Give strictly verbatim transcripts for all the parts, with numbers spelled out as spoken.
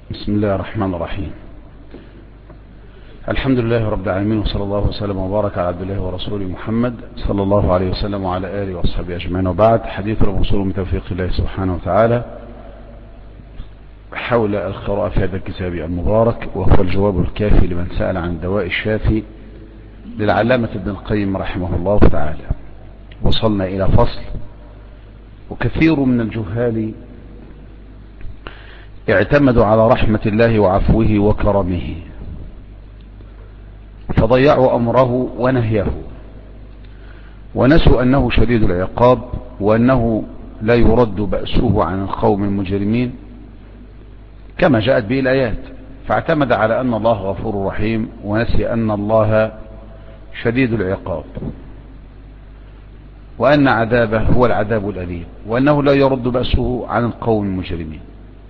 بسم الله الرحمن الرحيم. الحمد لله رب العالمين، وصلى الله وسلم وبارك على عبد الله ورسوله محمد صلى الله عليه وسلم وعلى آله وصحبه أجمعين، وبعد. حديث الموصول من توفيق الله سبحانه وتعالى حول القراءة في هذا الكتاب المبارك، وهو الجواب الكافي لمن سأل عن الدواء الشافي للعلامة ابن القيم رحمه الله تعالى. وصلنا إلى فصل: وكثير من الجهال اعتمدوا على رحمة الله وعفوه وكرمه، فضيعوا أمره ونهيه، ونسوا أنه شديد العقاب، وأنه لا يرد بأسه عن القوم المجرمين كما جاءت به الآيات، فاعتمد على أن الله غفور رحيم، ونسي أن الله شديد العقاب، وأن عذابه هو العذاب الأليم، وأنه لا يرد بأسه عن القوم المجرمين.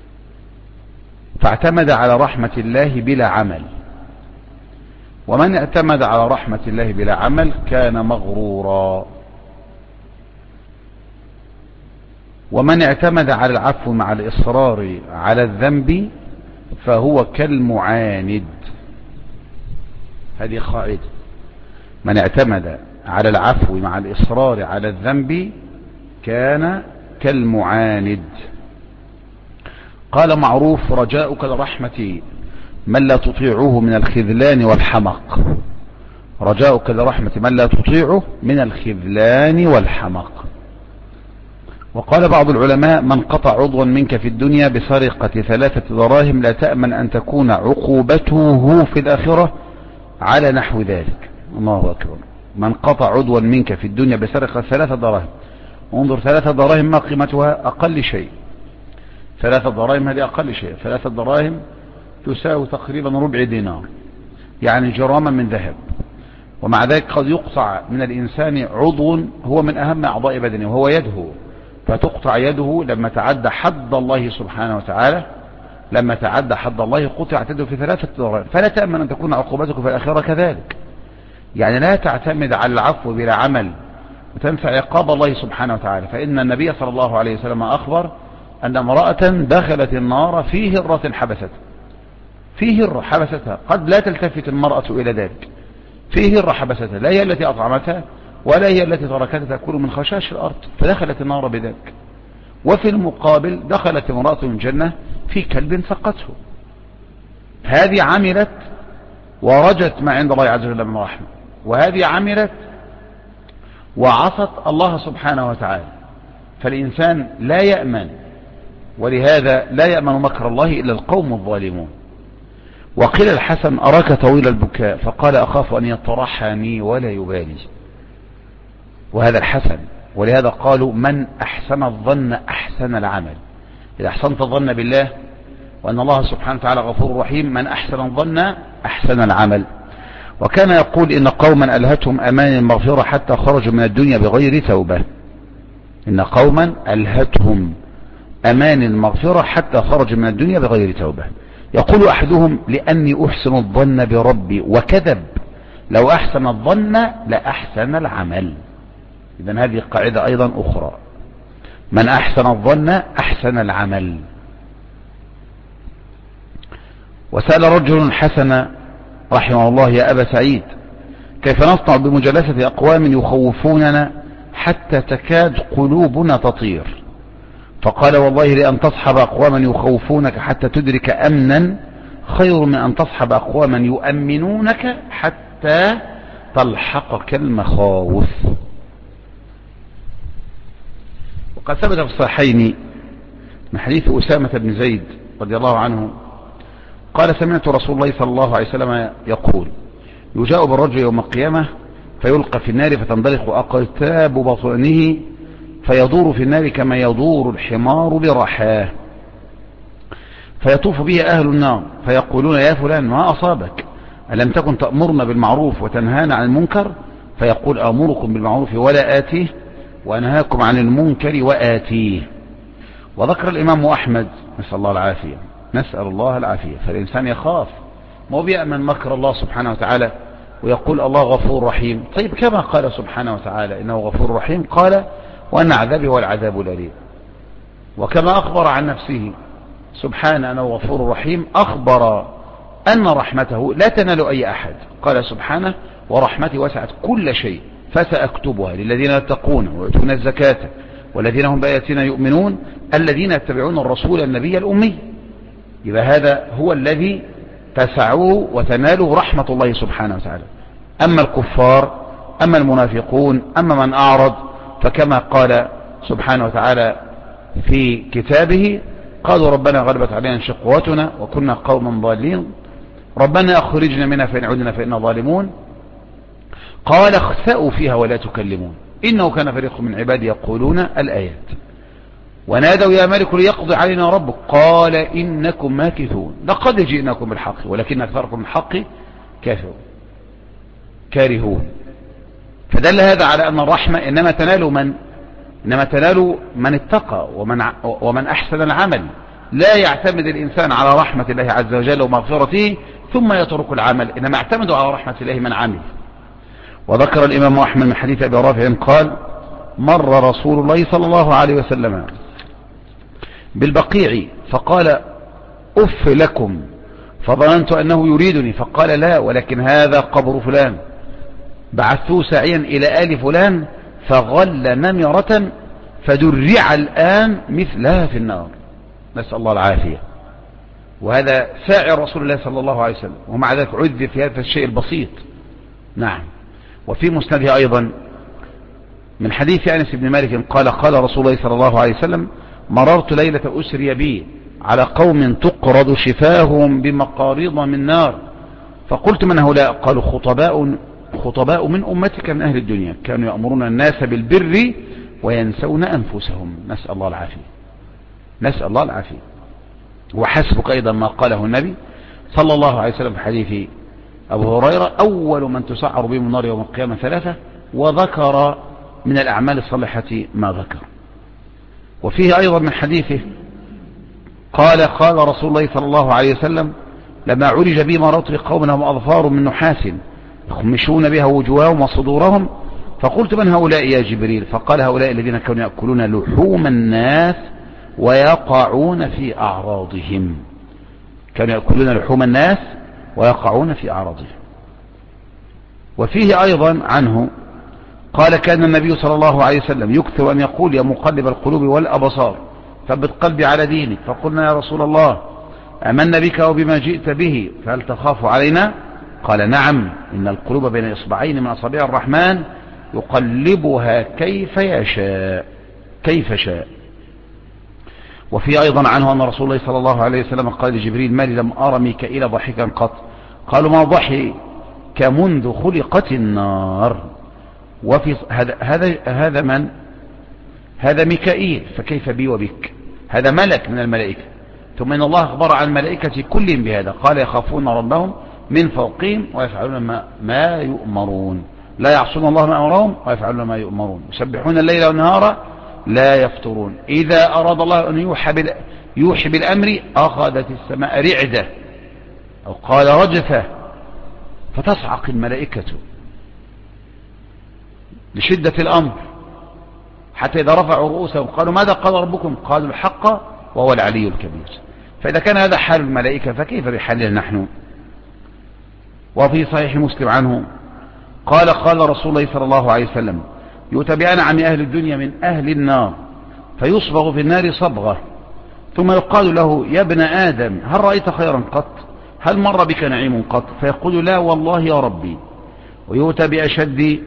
فاعتمد على رحمة الله بلا عمل، ومن اعتمد على رحمة الله بلا عمل كان مغرورا، ومن اعتمد على العفو مع الإصرار على الذنب فهو كالمعاند. هذه قاعدة: من اعتمد على العفو مع الإصرار على الذنب كان كالمعاند. قال معروف: رجاؤك لرحمة من لا تطيعه من الخذلان والحمق. رجاؤك لرحمة من لا تطيعه من الخذلان والحمق. وقال بعض العلماء: من قطع عضوا منك في الدنيا بسرقة ثلاثة دراهم لا تأمن أن تكون عقوبته في الآخرة على نحو ذلك. الله أكبر. من قطع عضوا منك في الدنيا بسرقة ثلاثة دراهم، انظر، ثلاثة دراهم ما قيمتها؟ أقل شيء. ثلاثة دراهم هذه أقل شيء. ثلاثة دراهم تساوي تقريبا ربع دينار، يعني جراما من ذهب. ومع ذلك قد يقطع من الإنسان عضو هو من أهم أعضاء بدنه وهو يده، فتقطع يده لما تعدى حد الله سبحانه وتعالى. لما تعدى حد الله قطعت يده في ثلاثة دراهم، فلا تأمن أن تكون عقوبتك في الآخرة كذلك. يعني لا تعتمد على العفو بلا عمل وتنسى عقاب الله سبحانه وتعالى. فإن النبي صلى الله عليه وسلم أخبر أن امرأة دخلت النار في هرة حبست في هرة حبستها. قد لا تلتفت المرأة إلى ذلك. في هرة حبستها، لا هي التي أطعمتها ولا هي التي تركتها تأكل من خشاش الأرض، فدخلت النار بذلك. وفي المقابل دخلت امرأة الجنة في كلب سقته. هذه عملت ورجت ما عند الله عز وجل من رحمة، وهذه عملت وعصت الله سبحانه وتعالى. فالإنسان لا يأمن، ولهذا لا يأمن مكر الله إلا القوم الظالمون. وقيل الحسن: أراك طويل البكاء، فقال: أخاف أن يطرحني ولا يبالي. وهذا الحسن. ولهذا قالوا: من أحسن الظن أحسن العمل. إذا أحسنت الظن بالله وأن الله سبحانه وتعالى غفور رحيم، من أحسن الظن أحسن العمل. وكان يقول: إن قوما ألهتهم أمان المغفرة حتى خرجوا من الدنيا بغير توبة. إن قوما ألهتهم أمان المغفرة حتى خرجوا من الدنيا بغير توبة. يقول أحدهم: لأني أحسن الظن بربي، وكذب. لو أحسن الظن لأحسن العمل. إذن هذه قاعدة أيضا أخرى: من أحسن الظن أحسن العمل. وسأل رجل حسن رحمه الله: يا أبا سعيد، كيف نصنع بمجالسة أقوام يخوفوننا حتى تكاد قلوبنا تطير؟ فقال: والله لأن تصحب أقواما يخوفونك حتى تدرك أمنا خير من أن تصحب أقواما يؤمنونك حتى تلحقك المخاوف. وقد ثبت في الصحيحين من حديث أسامة بن زيد رضي الله عنه قال: سمعت رسول الله صلى الله عليه وسلم يقول: يجاء بالرجل يوم القيامة فيلقى في النار فتندلق أقتاب بطنه فيدور في النار كما يدور الحمار برحاه، فيطوف به أهل النار فيقولون: يا فلان، ما أصابك؟ ألم تكن تأمرنا بالمعروف وتنهانا عن المنكر؟ فيقول: أمركم بالمعروف ولا آتيه، وأنهاكم عن المنكر وآتيه. وذكر الإمام أحمد، نسأل الله العافية نسأل الله العافية. فالإنسان يخاف، ما بيأمن مكر الله سبحانه وتعالى ويقول الله غفور رحيم. طيب كما قال سبحانه وتعالى إنه غفور رحيم، قال: وأن عذابي هو العذاب الأليم. وكما أخبر عن نفسه سبحانه أنه غفور رحيم أخبر أن رحمته لا تنال أي أحد. قال سبحانه ورحمتي وسعت كل شيء فسأكتبها للذين يتقون ويؤتون الزكاة والذين هم بآياتنا يؤمنون الذين يتبعون الرسول النبي الأمي. يبقى هذا هو الذي تسعه وتناله رحمة الله سبحانه وتعالى. أما الكفار أما المنافقون أما من أعرض فكما قال سبحانه وتعالى في كتابه قالوا ربنا غلبت علينا شقوتنا وكنا قوما ضالين ربنا أخرجنا منها فإن عدنا فإنا ظالمون قال اخسأوا فيها ولا تكلمون إنه كان فريق من عبادي يقولون الآيات ونادوا يا مالك ليقضي علينا ربك قال إنكم ماكثون لقد جئناكم بالحق ولكن أكثركم الحق كافرون كارهون. فدل هذا على أن الرحمة إنما تنال من إنما تنال من اتقى ومن, ومن أحسن العمل. لا يعتمد الإنسان على رحمة الله عز وجل ومغفرته ثم يترك العمل إنما اعتمد على رحمة الله من عمل. وذكر الإمام أحمد من حديث أبي رافع قال مر رسول الله صلى الله عليه وسلم بالبقيع فقال أف لكم فظننت أنه يريدني فقال لا ولكن هذا قبر فلان بعثوه ساعيا إلى آل فلان فغل نمرة فدرع الآن مثلها في النار نسأل الله العافية. وهذا ساعي رسول الله صلى الله عليه وسلم ومع ذلك عذب في هذا الشيء البسيط. نعم. وفي مسنده أيضا من حديث أنس بن مالك قال قال رسول الله صلى الله عليه وسلم مررت ليلة أسري بي على قوم تقرض شفاههم بمقاريض من نار فقلت من هؤلاء قالوا خطباء خطباء من أمتك من أهل الدنيا كانوا يأمرون الناس بالبر وينسون أنفسهم نسأل الله العافية نسأل الله العافية. وحسبك أيضا ما قاله النبي صلى الله عليه وسلم في حديث أبو هريرة أول من تسعر بهم النار يوم القيامة ثلاثة وذكر من الأعمال الصالحة ما ذكر. وفيه أيضا من حديثه قال قال رسول الله صلى الله عليه وسلم لما عرج بي مررت بقوم لهم أظفار من نحاس يخمشون بها وجوههم وصدورهم فقلت من هؤلاء يا جبريل فقال هؤلاء الذين كانوا يأكلون لحوم الناس ويقعون في أعراضهم كانوا يأكلون لحوم الناس ويقعون في أعراضهم. وفيه أيضا عنه قال كان النبي صلى الله عليه وسلم يكثر أن يقول يا مقلب القلوب والأبصار ثبت قلبي على دينك فقلنا يا رسول الله أمنا بك وبما جئت به فهل تخاف علينا قال نعم إن القلوب بين إصبعين من أصابع الرحمن يقلبها كيف يشاء كيف شاء. وفي أيضا عنه أن رسول الله صلى الله عليه وسلم قال لجبريل ما لي لم أرى ميكائيل ضحكا قط قالوا ما ضحك منذ خلقت النار. وفي هذا هذا هذا من هذا ميكائيل فكيف بي وبك هذا ملك من الملائكة ثم إن الله أخبر عن الملائكة كلهم بهذا قال يخافون ربهم من فوقهم ويفعلون ما, ما يؤمرون لا يعصون الله ما أمرهم ويفعلون ما يؤمرون يسبحون الليل والنهار لا يفترون إذا أراد الله أن يوحي, يوحي بالأمر أخذت السماء رعدة أو قال رجفة فتصعق الملائكة لشدة الأمر حتى إذا رفعوا رؤوسهم قالوا ماذا قال ربكم قالوا الحق وهو العلي الكبير. فإذا كان هذا حال الملائكة فكيف بحالنا نحن. وفي صحيح مسلم عنه قال قال رسول الله صلى الله عليه وسلم يؤتى بأنعم أهل الدنيا من أهل النار فيصبغ في النار صبغة ثم يقال له يا ابن آدم هل رأيت خيرا قط هل مر بك نعيم قط فيقول لا والله يا ربي. ويؤتى بأشد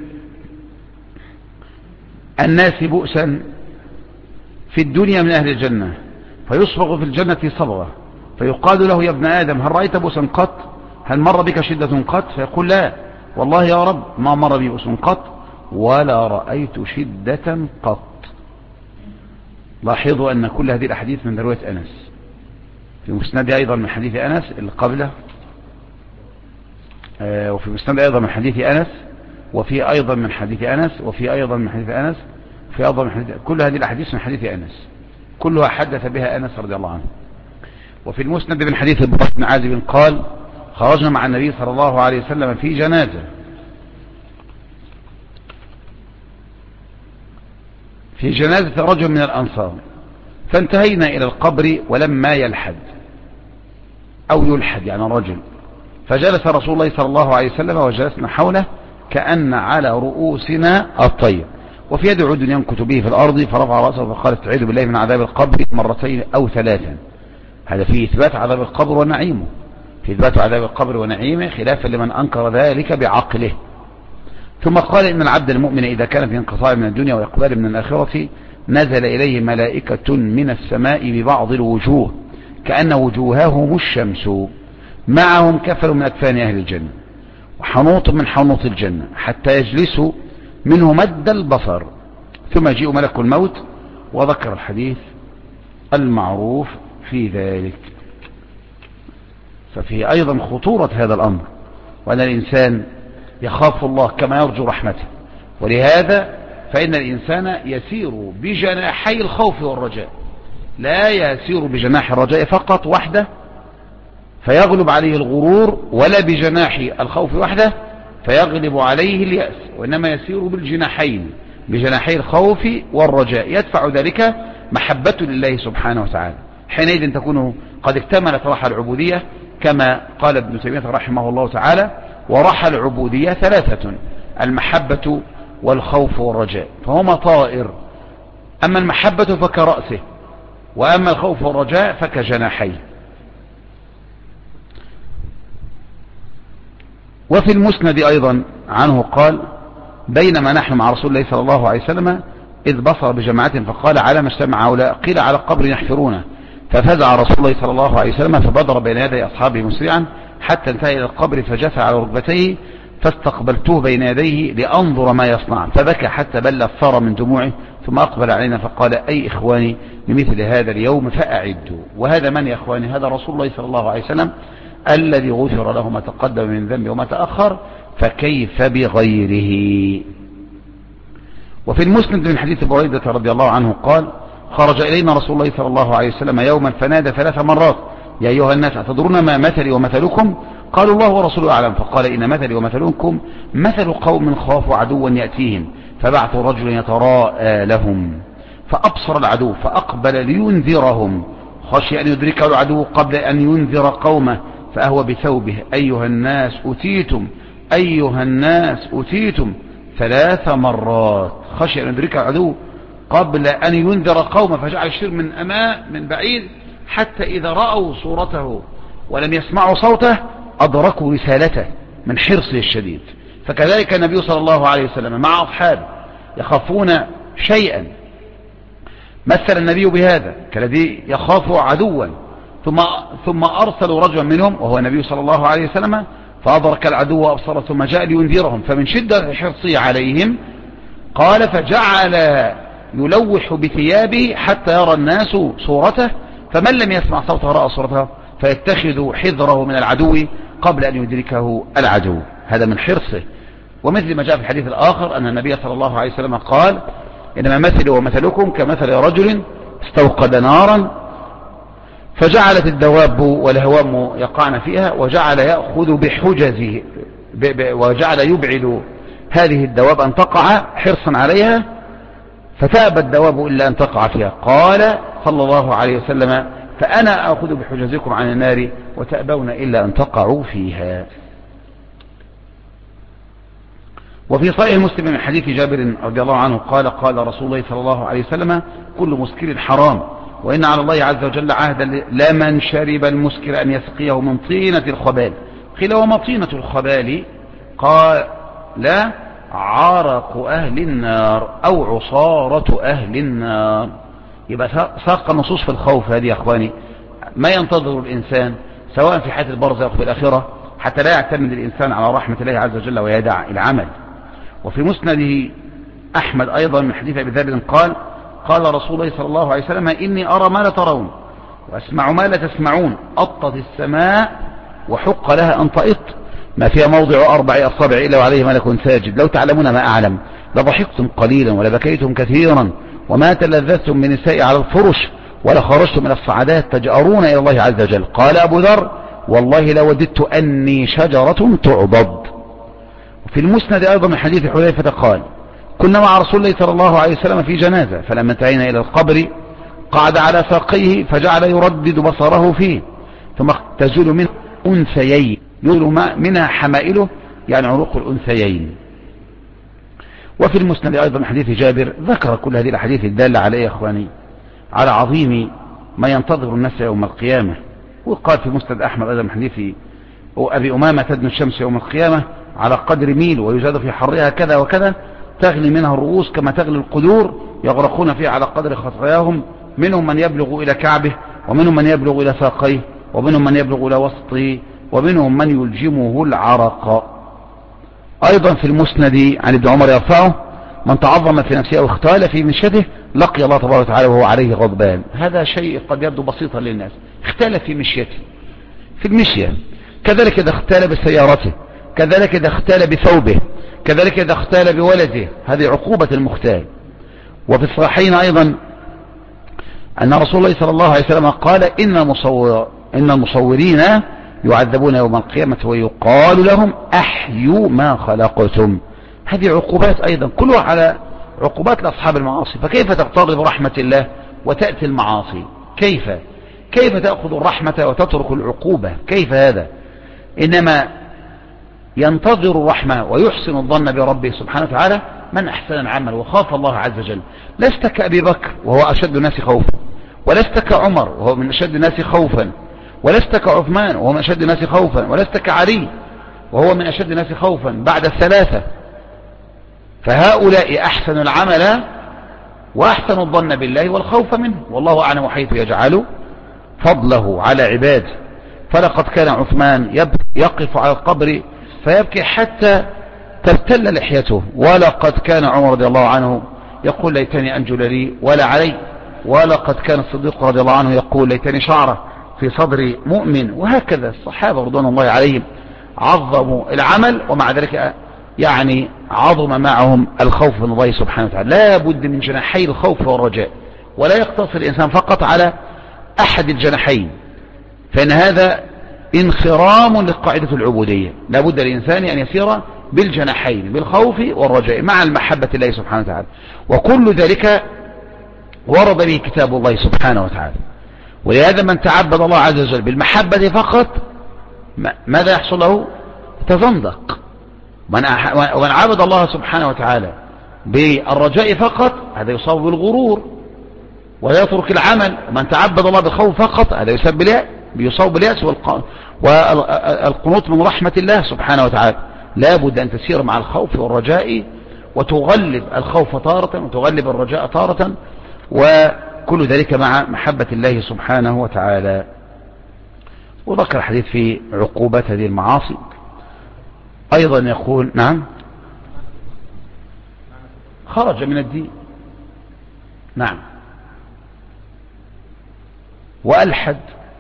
الناس بؤسا في الدنيا من أهل الجنة فيصبغ في الجنة صبغة فيقال له يا ابن آدم هل رأيت بؤسا قط هل مر بك شدة قط فيقول لا والله يا رب ما مر بي بؤس قط ولا رأيت شدة قط. لاحظوا أن كل هذه الأحاديث من رواية أنس في مسند أيضا من حديث أنس اللي قبله آه وفي مسند أيضا من حديث أنس وفي أيضا من حديث أنس وفي أيضا من حديث أنس في أيضا من حديث كل هذه الأحاديث من حديث أنس كلها حدث بها أنس رضي الله عنه. وفي المسند من حديث البراء بن عازب قال خرجنا مع النبي صلى الله عليه وسلم في جنازة في جنازة رجل من الأنصار فانتهينا إلى القبر ولما يلحد أو يلحد يعني رجل، فجلس رسول الله صلى الله عليه وسلم وجلسنا حوله كأن على رؤوسنا الطير، وفي يد عود ينكت به في الأرض، فرفع رأسه فقال استعيذ بالله من عذاب القبر مرتين أو ثلاثا. هذا فيه إثبات عذاب القبر ونعيمه، في إثبات عذاب القبر ونعيمه خلافا لمن أنكر ذلك بعقله. ثم قال إن العبد المؤمن إذا كان في انقطاع من الدنيا وإقبال من الآخرة نزل إليه ملائكة من السماء ببعض الوجوه كأن وجوههم الشمس، معهم كفل من أكفان أهل الجنة وحنوط من حنوط الجنة، حتى يجلسوا منه مد البصر، ثم يجيء ملك الموت. وذكر الحديث المعروف في ذلك. ففيه أيضا خطورة هذا الأمر، وأن الإنسان يخاف الله كما يرجو رحمته، ولهذا فإن الإنسان يسير بجناحي الخوف والرجاء، لا يسير بجناح الرجاء فقط وحده فيغلب عليه الغرور، ولا بجناح الخوف وحده فيغلب عليه اليأس، وإنما يسير بالجناحين، بجناحي الخوف والرجاء، يدفع ذلك محبة لله سبحانه وتعالى. حينئذ تكون قد اكتملت رحى العبودية، كما قال ابن تيمية رحمه الله تعالى: ورحى العبودية ثلاثة: المحبة والخوف والرجاء، فهما طائر، أما المحبة فكرأسه، وأما الخوف والرجاء فكجناحيه. وفي المسند أيضا عنه قال: بينما نحن مع رسول الله صلى الله عليه وسلم إذ بصر بجماعة فقال: على ما اجتمع هؤلاء؟ قيل: على القبر يحفرونه. ففزع رسول الله صلى الله عليه وسلم فبدر بين يدي أصحابه مسرعا حتى انتهى إلى القبر، فجثى على ركبتيه فاستقبلته بين يديه لأنظر ما يصنع، فبكى حتى بل الثار من دموعه، ثم أقبل علينا فقال: أي إخواني لمثل هذا اليوم فأعدوا. وهذا من يا إخواني؟ هذا رسول الله صلى الله عليه وسلم الذي غفر له ما تقدم من ذنبه وما تأخر، فكيف بغيره؟ وفي المسند من حديث بريدة رضي الله عنه قال: خرج إلينا رسول الله صلى الله عليه وسلم يوما فنادى ثلاث مرات: يا أيها الناس أتدرون ما مثلي ومثلكم؟ قالوا: الله ورسوله أعلم. فقال: إن مثلي ومثلكم مثل قوم خافوا عدوا يأتيهم فبعثوا رجلا يتراءى لهم فأبصر العدو فأقبل لينذرهم، خشي أن يدركه العدو قبل أن ينذر قومه فأهوى بثوبه: أيها الناس أتيتم، أيها الناس أتيتم، ثلاث مرات، خشي أن يدركه العدو قبل أن ينذر قومه، فجعل الشر من أمام من بعيد، حتى إذا رأوا صورته ولم يسمعوا صوته أدركوا رسالته من حرصه الشديد. فكذلك النبي صلى الله عليه وسلم مع أصحابه يخافون شيئا، مثل النبي بهذا كالذي يخاف عدوا، ثم ثم أرسلوا رجلا منهم وهو النبي صلى الله عليه وسلم فأدرك العدو وأبصره ثم جاء لينذرهم، فمن شدة حرصه عليهم قال: فجعل يلوح بثيابه حتى يرى الناس صورته، فمن لم يسمع صوته رأى صورته، فيتخذ حذره من العدو قبل أن يدركه العدو. هذا من حرصه. ومثل ما جاء في الحديث الآخر أن النبي صلى الله عليه وسلم قال: إنما مثلي ومثلكم كمثل رجل استوقد نارا فجعلت الدواب والهوام يقعن فيها، وجعل يأخذ بحجزه وجعل يبعد هذه الدواب أن تقع حرصا عليها، فتأبى الدواب إلا أن تقع فيها. قال صلى الله عليه وسلم: فأنا أخذ بحجزكم عن النار وتأبون إلا أن تقعوا فيها. وفي صحيح مسلم من حديث جابر رضي الله عنه قال: قال رسول الله صلى الله عليه وسلم: كل مسكر حرام، وإن على الله عز وجل عهدا لمن شرب المسكر أن يسقيه من طينة الخبال. قيل: وما طينة الخبال؟ قال: لا، عرق أهل النار أو عصارة أهل النار. يبقى ساق النصوص في الخوف هذه يا أخواني ما ينتظر الإنسان سواء في حياة البرزخ أو في الآخرة، حتى لا يعتمد الإنسان على رحمة الله عز وجل ويدع العمل. وفي مسنده أحمد أيضا من حديث أبي ذر قال: قال رسول الله صلى الله عليه وسلم: إني أرى ما لا ترون وأسمع ما لا تسمعون. أطت السماء وحق لها أن تئط، ما فيها موضع أربع أصابع إلا وعليه ملك ساجد. لو تعلمون ما أعلم لضحكتم قليلا ولبكيتم كثيرا، وما تلذذتم من النساء على الفرش ولخرجتم من الصعدات تجأرون إلى الله عز وجل. قال أبو ذر: والله لوددت أني شجرة تعضد. وفي المسند أيضا من حديث حذيفة قال: كنا مع رسول الله صلى الله عليه وسلم في جنازة، فلما انتهينا إلى القبر قعد على ساقيه فجعل يردد بصره فيه، ثم تزول منه أنثيين، يزول منها حمائله يعني عروق الأنثيين. وفي المسند أيضا من حديث جابر ذكر كل هذه الأحاديث الدالة على يا إخواني على عظيم ما ينتظر الناس يوم القيامة. وقال في مسند أحمد أيضا من حديث أبي أمامة تدنو الشمس يوم القيامة على قدر ميل ويزاد في حرها كذا وكذا، تغلي منها الرؤوس كما تغلي القدور، يغرقون فيها على قدر خطاياهم، منهم من يبلغ إلى كعبه، ومنهم من يبلغ إلى ساقيه، ومنهم من يبلغ إلى وسطه، ومنهم من يلجمه العرق. أيضا في المسند عن ابن عمر يرفعه: من تعظم في نفسه أو اختال في مشيته لقي الله تبارك وتعالى وهو عليه غضبان. هذا شيء قد يبدو بسيطا للناس، اختال في مشيته، في المشية، كذلك إذا اختال بسيارته، كذلك إذا اختال بثوبه، كذلك إذا اختال بولده، هذه عقوبة المختال. وفي الصحيحين أيضا أن رسول الله صلى الله عليه وسلم قال: إن المصور إن المصورين يعذبون يوم القيامة ويقال لهم أحيوا ما خلقتم. هذه عقوبات أيضا كلها على عقوبات لأصحاب المعاصي. فكيف تقترب رحمة الله وتأتي المعاصي؟ كيف كيف تأخذ الرحمة وتترك العقوبة؟ كيف هذا؟ إنما ينتظر الرحمة ويحسن الظن بربه سبحانه وتعالى من أحسن العمل وخاف الله عز وجل. لست كأبي بكر وهو أشد الناس خوفا، ولست كعمر وهو من أشد الناس خوفا، ولست كعثمان وهو من أشد الناس خوفا، ولست كعلي وهو من أشد الناس خوفا بعد الثلاثة. فهؤلاء أحسن العمل وأحسن الظن بالله والخوف منه، والله أعلم حيث يجعل فضله على عباده. فلقد كان عثمان يقف على القبر فيبكي حتى تبتل لحيته، ولقد كان عمر رضي الله عنه يقول: ليتني أنجل لي ولا علي، ولقد كان الصديق رضي الله عنه يقول: ليتني شعره في صدر مؤمن. وهكذا الصحابة رضوان الله عليهم عظموا العمل، ومع ذلك يعني عظم معهم الخوف من الله سبحانه وتعالى. لا بد من جناحي الخوف والرجاء، ولا يقتصر الإنسان فقط على أحد الجناحين، فإن هذا انخرام لقاعدة العبودية. لا بد الإنسان أن يسير بالجناحين، بالخوف والرجاء مع المحبة الله سبحانه وتعالى. وكل ذلك ورد به كتاب الله سبحانه وتعالى. ولهذا من تعبد الله عز وجل بالمحبة فقط ماذا يحصل له؟ تزندق. من عبد الله سبحانه وتعالى بالرجاء فقط هذا يصاب بالغرور ويترك العمل. ومن تعبد الله بالخوف فقط هذا يصاب باليأس والقنوط من رحمة الله سبحانه وتعالى. لا بد أن تسير مع الخوف والرجاء، وتغلب الخوف تارة وتغلب الرجاء تارة، وكل ذلك مع محبة الله سبحانه وتعالى. وذكر الحديث في عقوبات هذه المعاصي أيضا يقول: نعم، خرج من الدين، نعم، وألحد.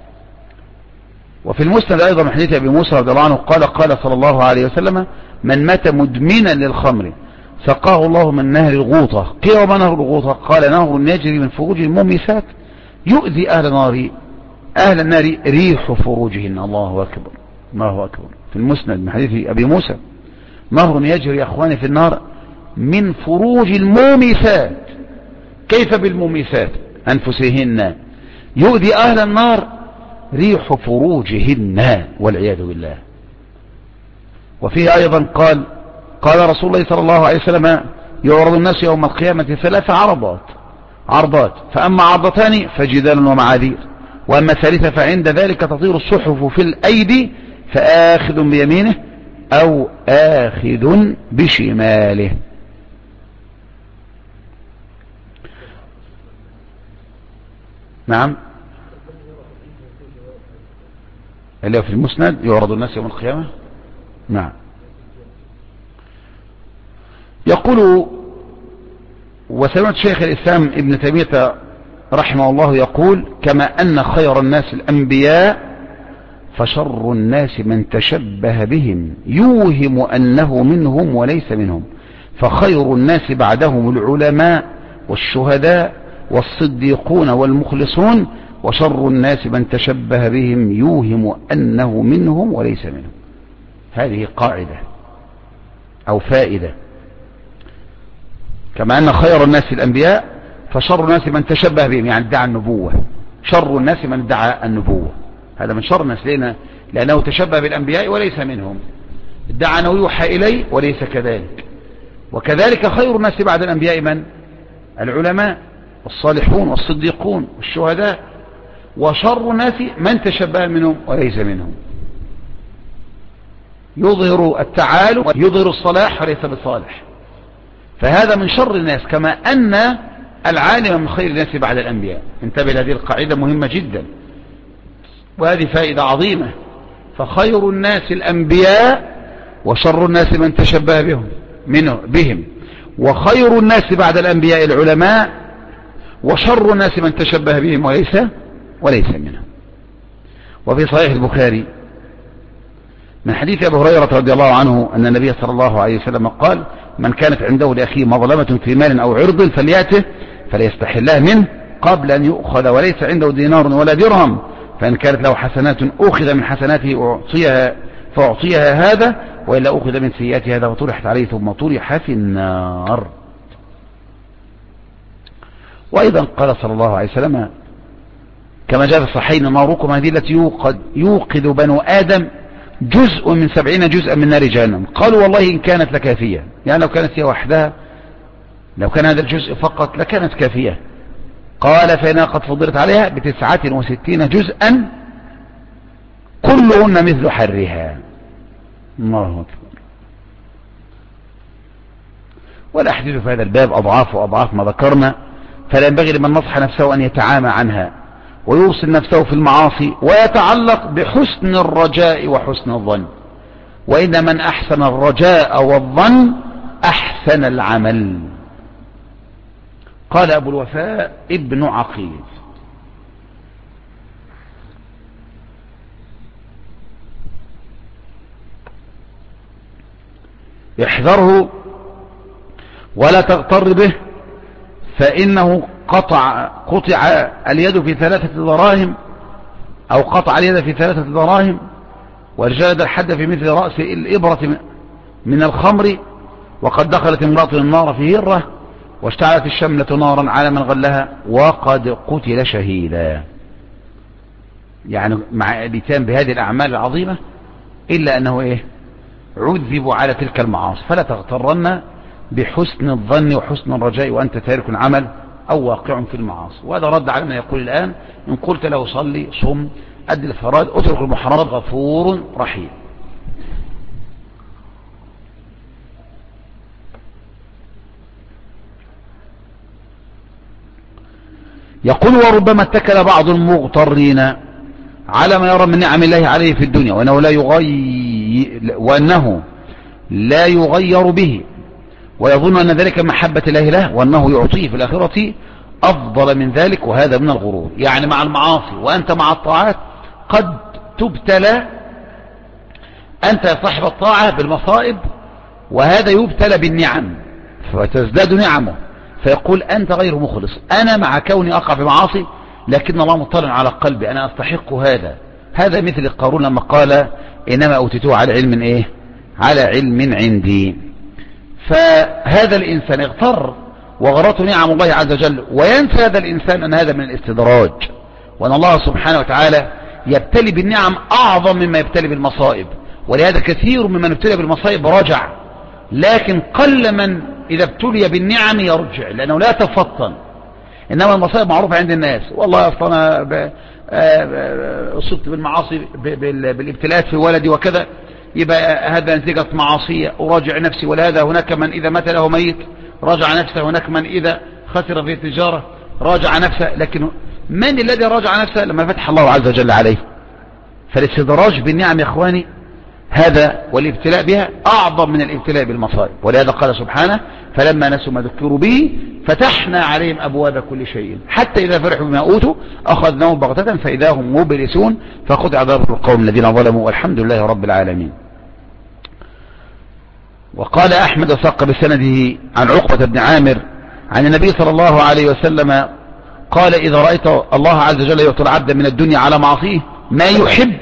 وفي المسند أيضا من حديث أبي موسى رضي الله عنه قال: قال صلى الله عليه وسلم: من مات مدمنا للخمر سقاه الله من نهر الغوطة. قيل: وما نهر الغوطة؟ قال: نهر يجري من فروج المومسات يؤذي أهل النار أهل النار ريح فروجهن. الله أكبر، الله أكبر. في المسند من حديث أبي موسى: نهر يجري يا أخواني في النار من فروج المومسات. كيف بالمومسات؟ أنفسهن. يؤذي أهل النار ريح فروجهن والعياذ بالله. وفيه أيضا قال: قال رسول الله صلى الله عليه وسلم: يعرض الناس يوم القيامة ثلاث عرضات عرضات فأما عرضتان فجدال ومعاذير، وأما ثالثة فعند ذلك تطير الصحف في الأيدي فآخذ بيمينه أو آخذ بشماله. نعم، اللي في المسند يعرض الناس يوم القيامة. نعم. يقول: وسمعت شيخ الإسلام ابن تيمية رحمه الله يقول: كما أن خير الناس الأنبياء فشر الناس من تشبه بهم يوهم أنه منهم وليس منهم، فخير الناس بعدهم العلماء والشهداء والصديقون والمخلصون، وشر الناس من تشبه بهم يوهم أنه منهم وليس منهم. هذه قاعدة أو فائدة. كما أن خير الناس الأنبياء فشر الناس من تشبه بهم، يعني ادعى النبوة. شر الناس من ادعى النبوة، هذا من شر الناس لنا، لأنه تشبه بالأنبياء وليس منهم، ادعى أنه يوحى إليه وليس كذلك. وكذلك خير الناس بعد الأنبياء من؟ العلماء والصالحون والصديقون والشهداء. وشر الناس من تشبه منهم وليس منهم، يظهر التعالم ويظهر الصلاح وليس بصالح، فهذا من شر الناس. كما أن العالم من خير الناس بعد الأنبياء. انتبه لهذه القاعدة مهمة جدا، وهذه فائدة عظيمة. فخير الناس الأنبياء، وشر الناس من تشبه بهم منه بهم، وخير الناس بعد الأنبياء العلماء، وشر الناس من تشبه بهم وليس وليس منهم. وفي صحيح البخاري من حديث أبي هريرة رضي الله عنه أن النبي صلى الله عليه وسلم قال: من كانت عنده لأخيه مظلمة في مال أو عرض فليأته فليستحلها منه قبل أن يؤخذ وليس عنده دينار ولا درهم، فإن كانت له حسنات أخذ من حسناته أعطيها فأعطيها هذا، وإلا أخذ من سيئات هذا وطرحت عليه ثم طرح في النار. وأيضا قال صلى الله عليه وسلم كما جاء في الصحيحين: ناركم هذه التي يوقد, يوقد بنو آدم جزء من سبعين جزءا من نار جهنم. قالوا: والله إن كانت لكافية، يعني لو كانت هي وحدها، لو كان هذا الجزء فقط لكانت كافية. قال: فإنها قد فضلت عليها بتسعة وستين جزءا كلهن مثل حرها. الله أكبر. والأحاديث في هذا الباب أضعاف وأضعاف ما ذكرنا، فلا ينبغي لمن نصح نفسه أن يتعامى عنها ويوصل نفسه في المعاصي ويتعلق بحسن الرجاء وحسن الظن، وإن من أحسن الرجاء والظن أحسن العمل. قال أبو الوفاء ابن عقيل: احذره ولا تغتر به، فإنه قطع قطع اليد في ثلاثة دراهم، أو قطع اليد في ثلاثة دراهم، وجلد الحد في مثل رأس الإبرة من الخمر، وقد دخلت امرأة النار في هرة، واشتعلت الشملة نارا على من غلها، وقد قتل شهيدا. يعني مع الاتيان بهذه الأعمال العظيمة إلا أنه إيه؟ عذب على تلك المعاصي. فلا تغترن بحسن الظن وحسن الرجاء وأنت تارك العمل أو واقع في المعاصي. وهذا رد على من يقول الآن: إن قلت له صلي صم أدي الفرائض اترك المحرمات غفور رحيم. يقول: وربما اتكل بعض المغترين على ما يرى من نعم الله عليه في الدنيا وأنه لا يغير, وأنه لا يغير به، ويظن أن ذلك محبة الله له، وأنه يعطيه في الآخرة أفضل من ذلك، وهذا من الغرور. يعني مع المعاصي وأنت مع الطاعات قد تبتلى أنت صاحب الطاعة بالمصائب، وهذا يبتلى بالنعم فتزداد نعمه، فيقول: أنت غير مخلص، أنا مع كوني أقع في معاصي لكن الله مطلع على قلبي، أنا أستحق هذا. هذا مثل قارون لما قال: إنما أوتيته على علم إيه؟ على علم عندي. فهذا الإنسان اغتر وغرته نعم الله عز وجل، وينسى هذا الإنسان أن هذا من الاستدراج، وأن الله سبحانه وتعالى يبتلي بالنعم أعظم مما يبتلي بالمصائب. ولهذا كثير ممن ابتلي بالمصائب رجع، لكن قل من إذا ابتلي بالنعم يرجع، لأنه لا تفطن. إنما المصائب معروفة عند الناس: والله أصلا أصبت بالمعاصي بالابتلاءات في ولدي وكذا، يبقى هذا نتيجة معاصية، أراجع نفسي. ولهذا هناك من إذا مات له ميت راجع نفسه، هناك من إذا خسر في التجارة راجع نفسه. لكن من الذي راجع نفسه؟ لما فتح الله عز وجل عليه. فالاستدراج بالنعم يا إخواني هذا والابتلاء بها أعظم من الابتلاء بالمصائب. ولهذا قال سبحانه: فلما نسوا ما ذكروا به فتحنا عليهم أبواب كل شيء حتى إذا فرحوا بما أوتوا أخذناهم بغتة فإذا هم مبلسون فقطع دابر القوم الذين ظلموا والحمد لله رب العالمين. وقال أحمد وساق بسنده عن عقبة بن عامر عن النبي صلى الله عليه وسلم قال: إذا رأيت الله عز وجل يعطي العبد من الدنيا على معصيه ما يحب،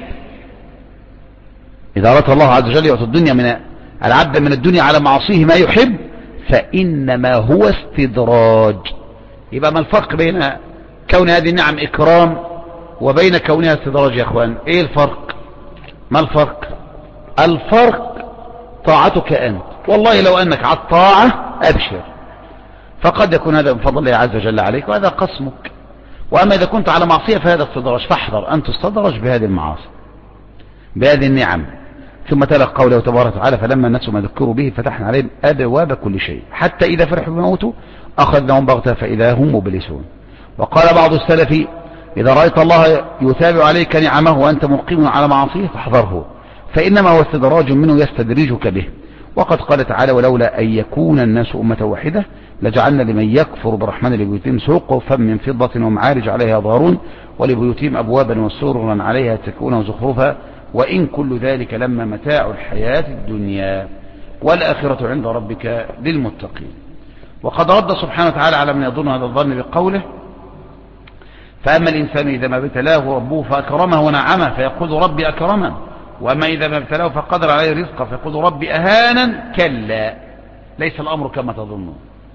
إذا رأيت الله عز وجل يعطي الدنيا من العبد من الدنيا على معصيه ما يحب، فإنما هو استدراج، يبقى ما الفرق بين كون هذه النعم إكرام وبين كونها استدراج يا أخوان؟ إيه الفرق؟ ما الفرق؟ الفرق طاعتك أنت، والله لو أنك على الطاعة أبشر، فقد يكون هذا من فضل الله عز وجل عليك وهذا قسمك. وأما إذا كنت على معصية فهذا استدراج، فاحذر أن تستدرج بهذه المعاصي بهذه النعم. ثم تلا قوله تبارك وتعالى فلما نسوا ما ذكروا به فتحنا عليهم أبواب كل شيء حتى إذا فرحوا بما أوتوا أخذناهم بغتة فإذا هم مبلسون. وقال بعض السلف إذا رأيت الله يتابع عليك نعمه وأنت مقيم على معصيه فاحذره، فإنما هو استدراج منه يستدرجك به. وقد قال تعالى ولولا أن يكون الناس أمة واحدة لجعلنا لمن يكفر بالرحمن لبيوتهم سقفا من فضة ومعارج عليها يظهرون ولبيوتهم أبوابا وسررا عليها يتكئون وزخرفا وإن كل ذلك لما متاع الحياة الدنيا والآخرة عند ربك للمتقين. وقد رد سبحانه وتعالى على من يظن هذا الظن بقوله فأما الإنسان إذا ما ابتلاه ربه فأكرمه ونعمه فيقول ربي أكرمن، وأما إذا ما ابتلاه فقدر عليه رزقه فيقول ربي أهانا، كلا ليس الأمر كما تظنون.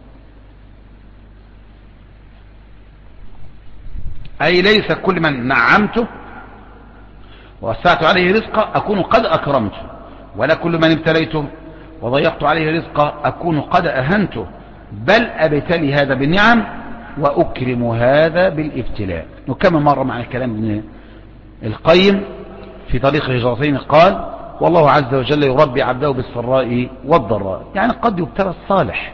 أي ليس كل من نعمته ووسعت عليه رزقه أكون قد أكرمته، ولا كل من ابتليته وضيقت عليه رزقه أكون قد أهنته، بل أبتلي هذا بالنعم وأكرم هذا بالابتلاء. نكمل مرة مع الكلام ابن القيم في طريق هجرتين قال والله عز وجل يربي عبده بالسراء والضراء، يعني قد يبتلى الصالح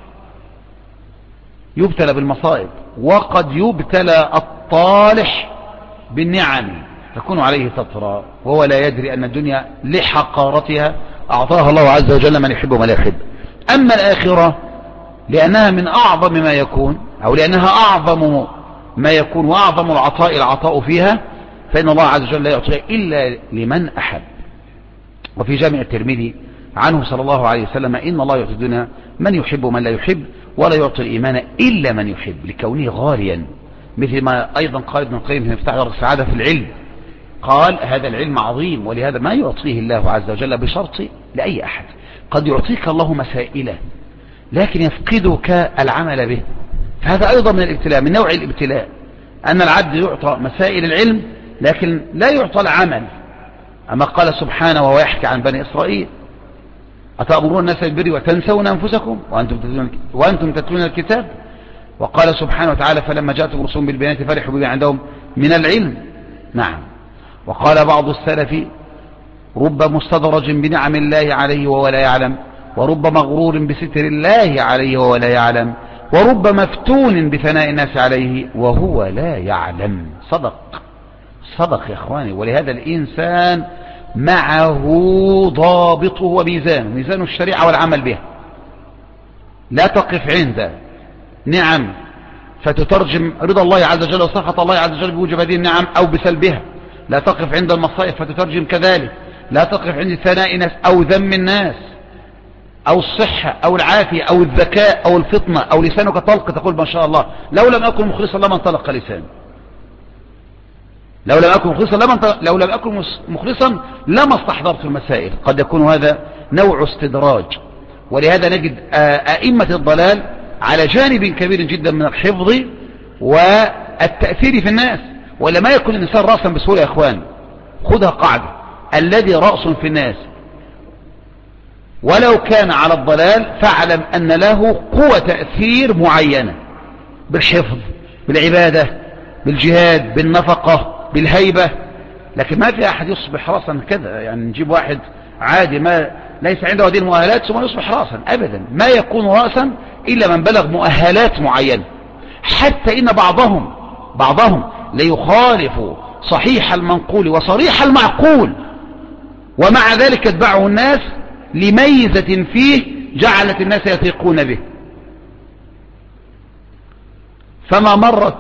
يبتلى بالمصائب، وقد يبتلى الطالح بالنعم تكون عليه سترا وهو لا يدري أن الدنيا لحقارتها أعطاها الله عز وجل من يحب وما لا يحب. أما الآخرة لأنها من أعظم ما يكون أو لأنها أعظم ما يكون وأعظم العطاء العطاء فيها، فإن الله عز وجل لا يعطيها إلا لمن أحب. وفي جامع الترمذي عنه صلى الله عليه وسلم إن الله يعطي الدنيا من يحب ومن لا يحب ولا يعطي الإيمان إلا من يحب لكونه غاليا، مثل ما أيضا قال ابن القيم في مفتاح دار السعادة في العلم، قال هذا العلم عظيم ولهذا ما يعطيه الله عز وجل بشرط لأي أحد. قد يعطيك الله مسائله لكن يفقدك العمل به، فهذا أيضا من الابتلاء، من نوع الابتلاء أن العبد يعطى مسائل العلم لكن لا يعطى العمل. أما قال سبحانه وهو يحكي عن بني إسرائيل أتأمرون الناس بالبر وتنسون أنفسكم وأنتم تتلون الكتاب. وقال سبحانه وتعالى فلما جاءتهم رسول بالبينات فرحوا بما عندهم من العلم. نعم. وقال بعض السلف رب مستدرج بنعم الله عليه وهو لا يعلم، ورب مغرور بستر الله عليه وهو لا يعلم، ورب مفتون بثناء الناس عليه وهو لا يعلم. صدق صدق يا إخواني. ولهذا الإنسان معه ضابطه وميزانه، ميزان الشريعة والعمل بها. لا تقف عند نعم فتترجم رضا الله عز وجل وسخط الله عز وجل بوجب هذه النعم أو بسلبها، لا تقف عند المصائب فتترجم كذلك، لا تقف عند ثناء الناس أو ذم الناس أو الصحة أو العافية أو الذكاء أو الفطنة أو لسانك طلق تقول ما شاء الله لو لم أكن مخلصا لما انطلق لسان، لو لم أكن مخلصا لما لو لم أكن مخلصا لما استحضرت المسائل. قد يكون هذا نوع استدراج. ولهذا نجد أئمة الضلال على جانب كبير جدا من الحفظ والتأثير في الناس، ولا ما يكون الإنسان رأسا بسهولة يا إخوان. خذها قاعدة، الذي رأس في الناس ولو كان على الضلال فاعلم أن له قوة تأثير معينة بالحفظ بالعبادة بالجهاد بالنفقة بالهيبة. لكن ما في أحد يصبح رأسا كذا، يعني نجيب واحد عادي ما ليس عنده هذه المؤهلات ثم يصبح رأسا، أبدا ما يكون رأسا إلا من بلغ مؤهلات معينة. حتى إن بعضهم بعضهم ليخالف صحيح المنقول وصريح المعقول ومع ذلك يتبعه الناس لميزة فيه جعلت الناس يثيقون به. فما مرت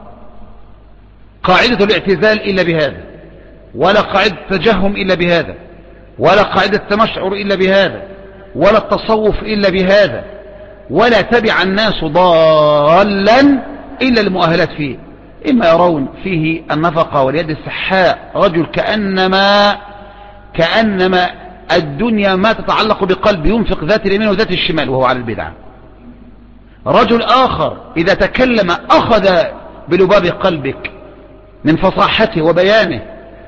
قاعدة الاعتزال إلا بهذا، ولا قاعدة التجهم إلا بهذا، ولا قاعدة التمشعر إلا بهذا، ولا التصوف إلا بهذا، ولا تبع الناس ضالا إلا المؤهلات فيه. إما يرون فيه النفقة واليد السحاء، رجل كأنما كأنما الدنيا ما تتعلق بقلب ينفق ذات اليمين وذات الشمال وهو على البدعة، رجل آخر إذا تكلم أخذ بلباب قلبك من فصاحته وبيانه.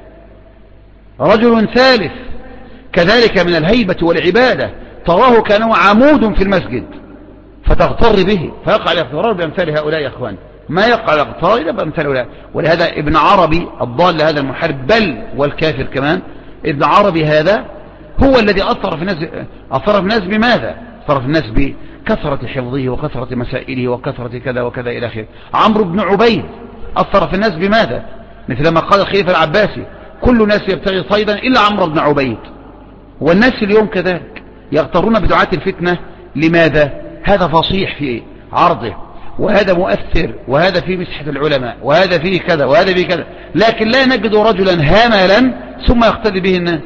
رجل ثالث كذلك من الهيبة والعبادة، تراه كأنه عمود في المسجد فتغتر به، فيقع الاغترار بأمثال هؤلاء يا أخوان، ما يقع الاغترار إلا بأمثال هؤلاء. ولهذا ابن عربي الضال هذا المحارب بل والكافر كمان، ابن عربي هذا هو الذي أثر في الناس. أثر في الناس بماذا؟ أثر في الناس بكثرة حفظه وكثرة مسائله وكثرة كذا وكذا إلى آخره. عمرو بن عبيد أثر في الناس بماذا؟ مثل ما قال الخليفة العباسي: كل الناس يبتغي صيدا إلا عمرو بن عبيد. والناس اليوم كذلك يغترون بدعاة الفتنة. لماذا؟ هذا فصيح في عرضه، وهذا مؤثر، وهذا فيه مسحة العلماء، وهذا فيه كذا، وهذا فيه كذا، لكن لا نجد رجلا هملا ثم يقتدي به الناس.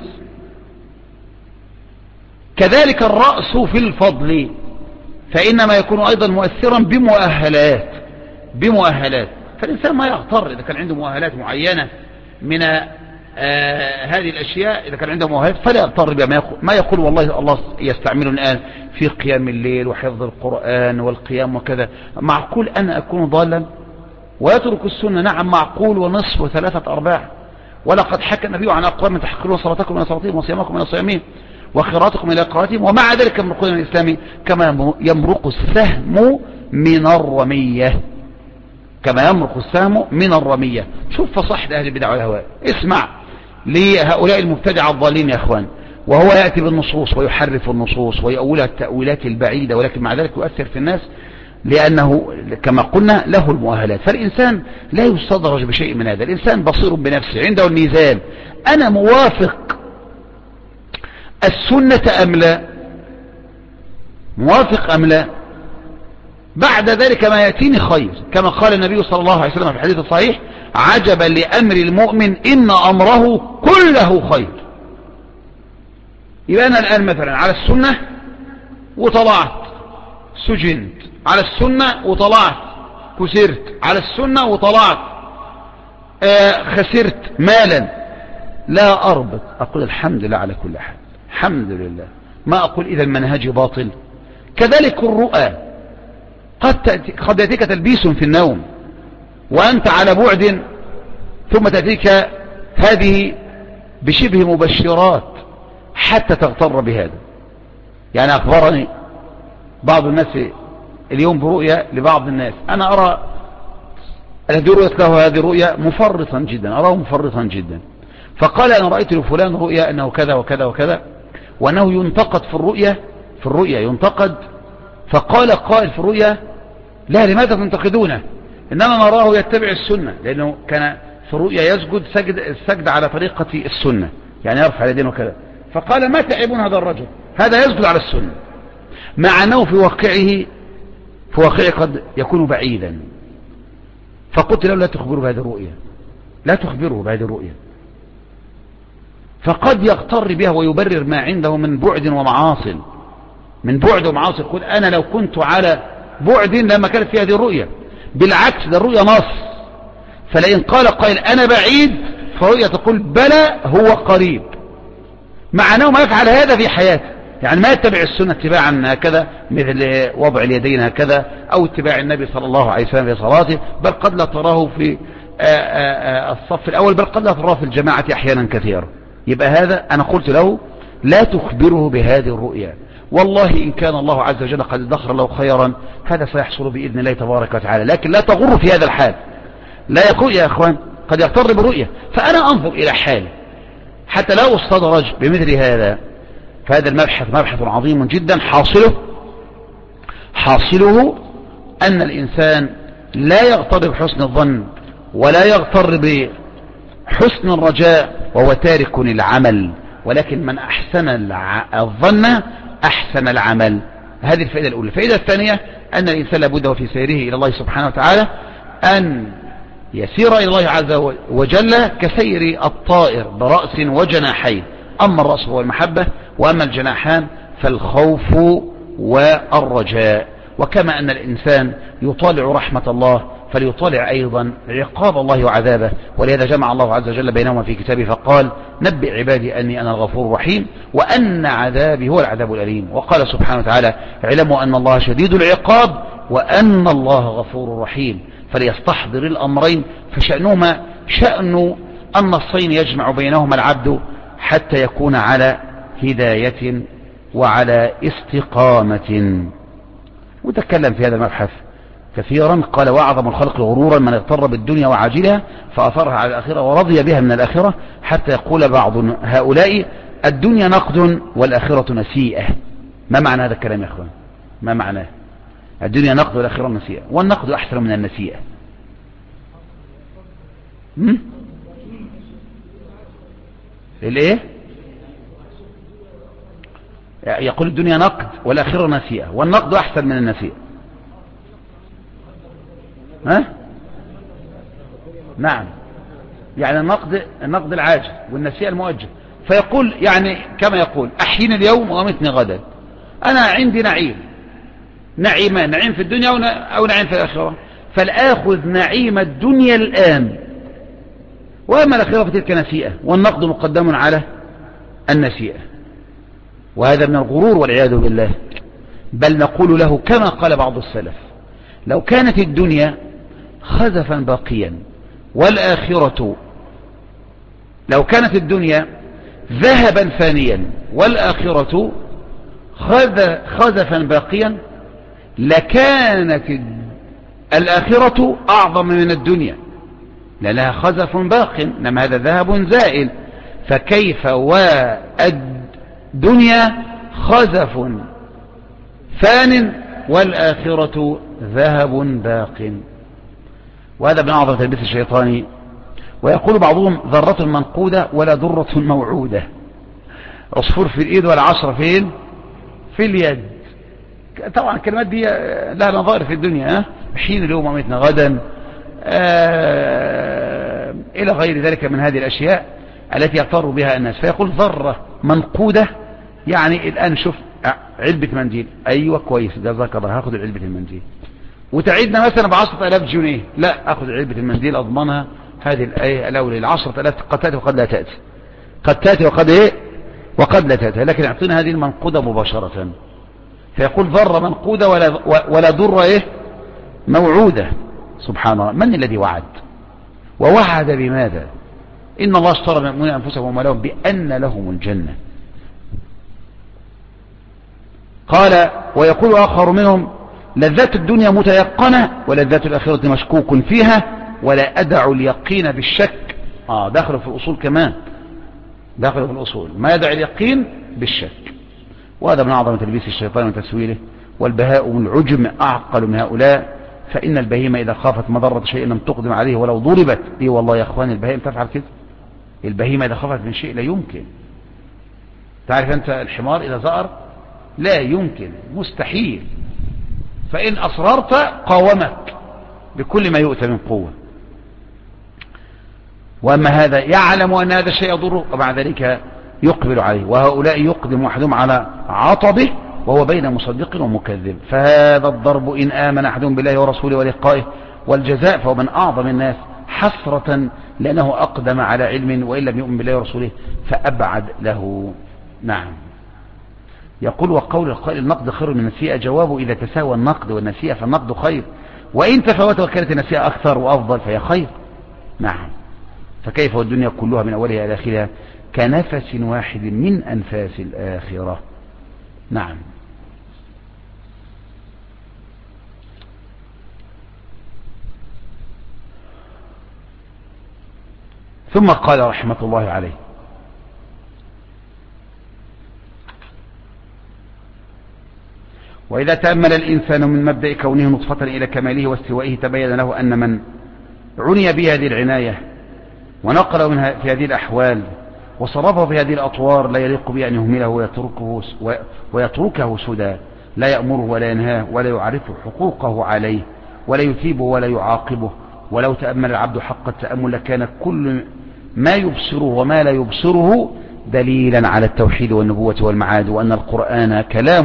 كذلك الرأس في الفضل، فإنما يكون أيضا مؤثرا بمؤهلات بمؤهلات فالإنسان ما يغتر إذا كان عنده مؤهلات معينة من آه هذه الأشياء. إذا كان عنده مؤهلات فلا يغتر بها. ما يقول, ما يقول والله الله يستعمل الآن في قيام الليل وحفظ القرآن والقيام وكذا. معقول أنا أكون ضالا ويترك السنة؟ نعم معقول، ونصف وثلاثة أرباع. ولقد حكى النبي عن أقوام تحقرون صلاتكم من صلاتهم وصيامكم من صيامهم وقراءتكم إلى قراءتهم ومع ذلك يمرقون من الإسلام كما يمرق السهم من الرمية. كما يمرق السهم من الرمية. شوف فصاحة أهل البدع والهواء. اسمع لهؤلاء المبتدع الضالين يا أخوان، وهو يأتي بالنصوص ويحرف النصوص ويأولها التأويلات البعيدة، ولكن مع ذلك يؤثر في الناس لأنه كما قلنا له المؤهلات. فالإنسان لا يستدرج بشيء من هذا. الإنسان بصير بنفسه، عنده الميزان، أنا موافق السنة أم لا، موافق أم لا، بعد ذلك ما يأتيني خير. كما قال النبي صلى الله عليه وسلم في الحديث الصحيح: عجبا لأمر المؤمن إن أمره كله خير. يبقى أنا الآن مثلا على السنة وطلعت سجنت، على السنة وطلعت كسرت، على السنة وطلعت آه خسرت مالا، لا أربط، أقول الحمد لله على كل حال، الحمد لله، ما أقول إذا المنهج باطل. كذلك الرؤى، قد تأتي قد يأتيك تلبيس في النوم وأنت على بعد، ثم تأتيك هذه بشبه مبشرات حتى تغتر بهذا. يعني أخبرني بعض الناس اليوم برؤية لبعض الناس، أنا أرى الذي رؤيت له هذه الرؤية مفرطا جدا، أراه مفرطا جدا. فقال: أنا رأيت لفلان رؤية أنه كذا وكذا وكذا، وأنه ينتقد في الرؤية في الرؤية ينتقد. فقال قائل في الرؤية: لا، لماذا تنتقدونه؟ إنما نراه يتبع السنة، لأنه كان في الرؤية يسجد سجد السجد على طريقة السنة، يعني يرفع يدين وكذا. فقال: ما تعيبون هذا الرجل، هذا يسجد على السنة، مع أنه في واقعه في واقعه قد يكون بعيدا. فقلت له: لا تخبره بهذه الرؤية، لا تخبره بهذه الرؤية، فقد يغتر بها ويبرر ما عنده من بعد ومعاصي، من بعد ومعاصي. يقول: أنا لو كنت على بعد لما كانت في هذه الرؤية، بالعكس ده الرؤية نص. فلئن قال قائل: أنا بعيد، فرؤية تقول: بلى هو قريب، مع أنه ما يفعل هذا في حياته. يعني ما يتبع السنة اتباعا هكذا مثل وضع اليدين هكذا، أو اتباع النبي صلى الله عليه وسلم في صلاته، بل قد لا تراه في الصف الأول، بل قد لا تراه في الجماعة أحيانا كثيرا. يبقى هذا أنا قلت له: لا تخبره بهذه الرؤيا، والله إن كان الله عز وجل قد ادخر له خيرا هذا سيحصل بإذن الله تبارك وتعالى، لكن لا تغر في هذا الحال. لا يقول يا أخوان قد يغتر برؤية. فأنا أنظر إلى حالي حتى لا أستدرج بمثل هذا. فهذا المبحث مبحث عظيم جدا، حاصله حاصله أن الإنسان لا يغتر بحسن الظن ولا يغتر بحسن الرجاء وهو تارك العمل، ولكن من أحسن الظن أحسن العمل. هذه الفائدة الأولى. الفائدة الثانية أن الإنسان لابد وفي سيره إلى الله سبحانه وتعالى أن يسير إلى الله عز وجل كسير الطائر برأس وجناحين. أما الرأس هو المحبة، وأما الجناحان فالخوف والرجاء. وكما أن الإنسان يطالع رحمة الله فليطالع أيضا عقاب الله وعذابه. ولهذا جمع الله عز وجل بينهما في كتابه فقال: نبئ عبادي أني أنا الغفور الرحيم وأن عذابي هو العذاب الأليم. وقال سبحانه وتعالى: اعلموا أن الله شديد العقاب وأن الله غفور رحيم، فليستحضر الأمرين، فشأنهما شأن النصين يجمع بينهما العبد حتى يكون على هداية وعلى استقامة. وتكلم في هذا المبحث كثيرا، قال: وأعظم الخلق غرورا من اغتر بالدنيا وعاجلها فأثرها على الآخرة ورضي بها من الآخرة، حتى يقول بعض هؤلاء: الدنيا نقد والآخرة نسيئة. ما معنى هذا الكلام يا أخوان؟ ما معناه؟ الدنيا نقد والآخرة نسيئة، والنقد أحسن من النسيئة. الايه؟ يقول الدنيا نقد والآخرة نسيئة، والنقد أحسن من النسيئة. ها؟ نعم، يعني النقد النقد العاجل والنسيئة المؤجل. فيقول يعني كما يقول: أحييني اليوم وأمتني غدا. أنا عندي نعيم نعيمان، نعيم في الدنيا أو نعيم في الآخرة، فالآخذ نعيم الدنيا الآن، وأما الآخرة فتلك نسيئة، والنقد مقدم على النسيئة. وهذا من الغرور والعياذ بالله. بل نقول له كما قال بعض السلف: لو كانت الدنيا خزفا باقيا والآخرة لو كانت الدنيا ذهبا فانيا والآخرة خزفا باقيا لكانت الآخرة أعظم من الدنيا، لأنها خزف باق، إنما هذا ذهب زائل. فكيف والدنيا خزف فان والآخرة ذهب باق؟ وهذا من أعظم تلبيس الشيطان. ويقول بعضهم: ذرة منقودة ولا ذرة موعودة. عصفور في الإيد والعشرة فين؟ في اليد. طبعا الكلمات دي لها نظائر في الدنيا، حين اليوم وميتنا غدا، آه إلى غير ذلك من هذه الأشياء التي يغتر بها الناس. فيقول ذرة منقودة، يعني الآن شوف علبة منديل، أيوة كويس جزاك الله، هاخد علبة المنديل. وتعيدنا مثلا بعشرة آلاف جنيه، لا أخذ علبة المنديل أضمنها. هذه الآية الأولى: العشرة آلاف قد تأتي وقد لا تأتي، قد تأتي وقد إيه وقد لا تأتي، لكن اعطينا هذه المنقودة مباشرة. فيقول ذرة منقودة ولا ولا ذرة إيه موعودة. سبحان الله، من الذي وعد؟ ووعد بماذا؟ إن الله اشترى من المؤمنين أنفسهم وأموالهم بأن لهم الجنة. قال: ويقول آخر منهم: لذات الدنيا متيقنة ولذات الآخرة مشكوك فيها، ولا أدع اليقين بالشك. آه داخل في الأصول كمان، داخل في الأصول ما يدع اليقين بالشك. وهذا من أعظم تلبيس الشيطان وتسويله. والبهاء والعجم أعقل من هؤلاء، فإن البهيمة إذا خافت مضرة شيء لم تقدم عليه ولو ضربت. إيه والله يا أخوان، البهيمة تفعل كده. البهيمة إذا خافت من شيء لا يمكن. تعرف أنت الحمار إذا زأر لا يمكن، مستحيل. فإن أصررت قاومك بكل ما يؤتى من قوة. وأما هذا يعلم أن هذا الشيء يضره ومع ذلك يقبل عليه. وهؤلاء يقدم أحدهم على عطبه وهو بين مصدق ومكذب. فهذا الضرب إن آمن أحدهم بالله ورسوله ولقائه والجزاء فهو من أعظم الناس حسرة، لأنه أقدم على علم وإن لم يؤمن بالله ورسوله فأبعد له. نعم. يقول: وقول القائل النقد خير من النسيئة، جوابه: إذا تساوى النقد والنسيئة فالنقد خير، وإن تفاوت وكانت النسيئة أكثر وأفضل فهي خير. نعم. فكيف والدنيا كلها من أولها إلى آخرها كنفس واحد من أنفاس الآخرة. نعم. ثم قال رحمة الله عليه: وإذا تأمل الإنسان من مبدأ كونه نطفة إلى كماله واستوائه تبين له أن من عني بهذه العناية ونقله منها في هذه الأحوال وصرفه في هذه الأطوار لا يليق به أن يهمله ويتركه, ويتركه سدى، لا يأمره ولا ينهاه ولا يعرفه حقوقه عليه ولا يثيبه ولا يعاقبه. ولو تأمل العبد حق التأمل لكان كل ما يبصره وما لا يبصره دليلا على التوحيد والنبوة والمعاد، وأن القرآن كلامه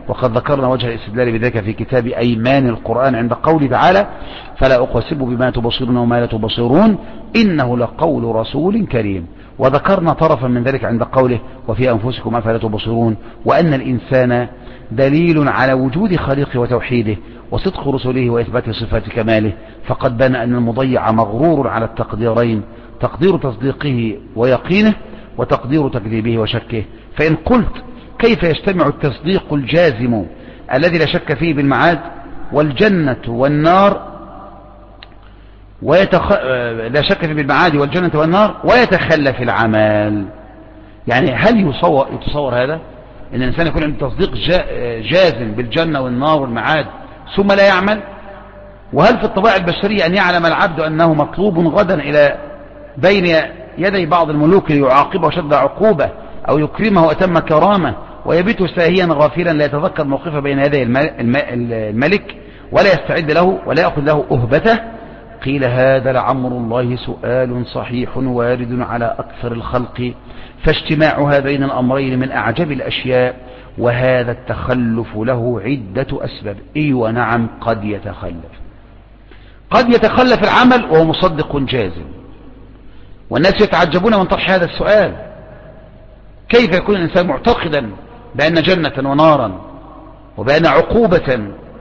وقد ذكرنا وجه الاستدلال بذلك في كتاب أيمان القرآن عند قوله تعالى فلا أقسم بما تبصرون وما لا تبصرون إنه لقول رسول كريم. وذكرنا طرفا من ذلك عند قوله وفي أنفسكم أفلا تبصرون، وأن الإنسان دليل على وجود خالقه وتوحيده وصدق رسله وإثبات صفات كماله، فقد بان أن المضيع مغرور على التقديرين، تقدير تصديقه ويقينه وتقدير تكذيبه وشكه. فإن قلت كيف يجتمع التصديق الجازم الذي لا شك فيه بالمعاد والجنة والنار ويتخ... لا شك فيه بالمعاد والجنة والنار ويتخلف العمل؟ يعني هل يصور, يتصور هذا ان الانسان يكون عنده تصديق جازم بالجنة والنار والمعاد ثم لا يعمل؟ وهل في الطبيعة البشرية ان يعلم العبد انه مطلوب غدا الى بين يدي بعض الملوك ليعاقبه شد عقوبة او يكرمه واتم كرامة ويبيت ساهيا غافلا لا يتذكر موقفه بين يدي الملك ولا يستعد له ولا يأخذ له أهبته؟ قيل هذا لعمر الله سؤال صحيح وارد على أكثر الخلق، فاجتماعها بين الأمرين من أعجب الأشياء، وهذا التخلف له عدة أسباب. إي ونعم قد يتخلف، قد يتخلف العمل وهو مصدق جازم، والناس يتعجبون من طرح هذا السؤال، كيف يكون الإنسان معتقدا بأن جنة ونارا وبأن عقوبة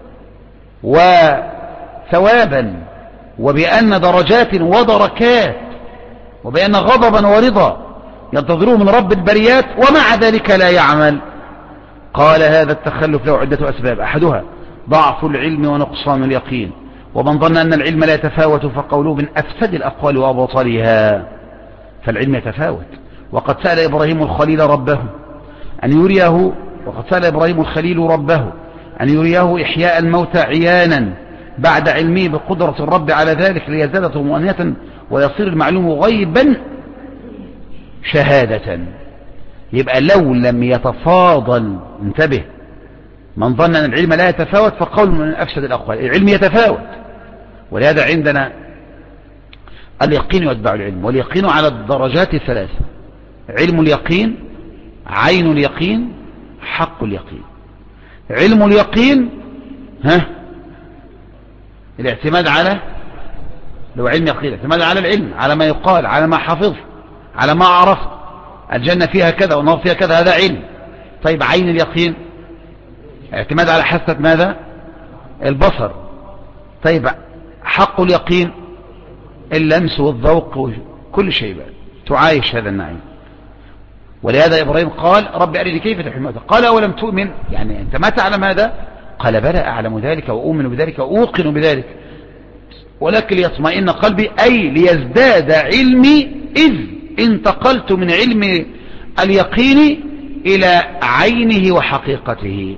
وثوابا وبأن درجات ودركات وبأن غضبا ورضا ينتظروه من رب البريات ومع ذلك لا يعمل؟ قال هذا التخلف له عدة أسباب، أحدها ضعف العلم ونقصان اليقين، ومن ظن أن العلم لا يتفاوت فقوله من أفسد الأقوال وأبطلها، فالعلم يتفاوت. وقد سأل إبراهيم الخليل ربه أن يريه وقد سأل إبراهيم الخليل ربه أن يريه إحياء الموتى عيانا بعد علمه بقدرة الرب على ذلك ليزداد طمأنينة ويصير المعلوم غيبا شهادة. يبقى لو لم يتفاضل، انتبه، من ظن أن العلم لا يتفاوت فقول من أفسد الأقوال، العلم يتفاوت. ولهذا عندنا اليقين يتبع العلم، واليقين على الدرجات الثلاثة: علم اليقين، عين اليقين، حق اليقين. علم اليقين ها الاعتماد على، لو علم يقين اعتماد على العلم، على ما يقال، على ما حفظ، على ما عرف، الجنة فيها كذا والنار فيها كذا، هذا علم. طيب عين اليقين اعتماد على حاسة ماذا؟ البصر. طيب حق اليقين اللمس والذوق كل شيء بقى تعايش هذا النعيم. ولهذا إبراهيم قال رب أرني كيف تحيي الموتى، قال أولم تؤمن، يعني أنت ما تعلم هذا؟ قال بلى أعلم ذلك وأؤمن بذلك وأوقن بذلك ولكن ليطمئن قلبي، أي ليزداد علمي إذ انتقلت من علم اليقين إلى عينه وحقيقته.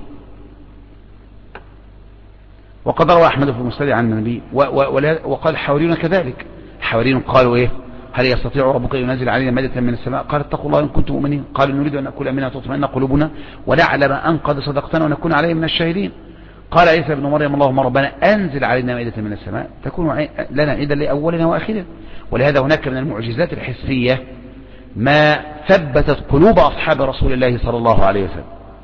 وقد روى أحمد في المسند عن النبي وقال الحواريون كذلك. الحواريون قالوا إيه؟ هل يستطيع ربك ينزل علينا مادة من السماء؟ قال اتقوا الله إن كنتم مؤمنين. قالوا نريد أن نأكل منها تطمئن قلوبنا ونعلم أن قد صدقتنا ونكون عليه من الشاهدين. قال عيسى بن مريم اللهم ربنا أنزل علينا مائدة من السماء تكون لنا عيدا لأولنا وآخرنا. ولهذا هناك من المعجزات الحسية ما ثبتت قلوب أصحاب رسول الله صلى الله عليه وسلم.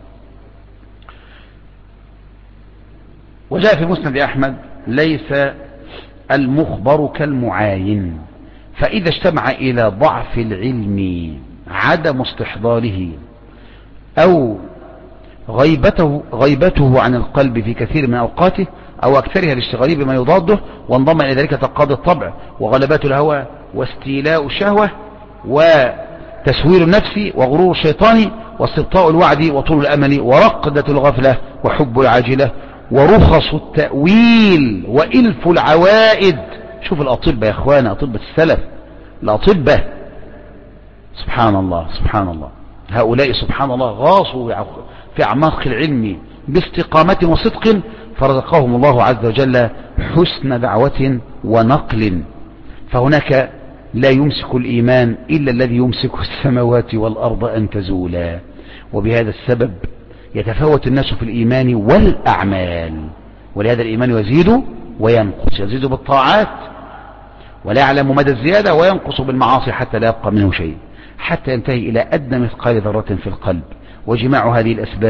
وجاء في مسند أحمد ليس المخبر كالمعاين، فإذا اجتمع إلى ضعف العلم عدم استحضاره أو غيبته, غيبته عن القلب في كثير من أوقاته أو أكثرها لاشتغاله بما يضاده، وانضم إلى ذلك تقاضي الطبع وغلبات الهوى واستيلاء الشهوة وتسوير النفس وغرور الشيطان واستبطاء الوعد وطول الأمل ورقدة الغفلة وحب العاجلة ورخص التأويل وإلف العوائد. شوف الأطباء يا أخوانا، أطباء السلف، الأطباء سبحان الله سبحان الله، هؤلاء سبحان الله غاصوا في أعماق العلم باستقامة وصدق، فرزقهم الله عز وجل حسن دعوة ونقل. فهناك لا يمسك الإيمان إلا الذي يمسك السماوات والأرض أن تزولا. وبهذا السبب يتفاوت الناس في الإيمان والأعمال، ولهذا الإيمان يزيد وينقص، يزيد بالطاعات ولا يعلم مدى الزيادة، وينقص بالمعاصي حتى لا يبقى منه شيء، حتى ينتهي إلى أدنى مثقال ذرة في القلب. وجماع هذه الأسباب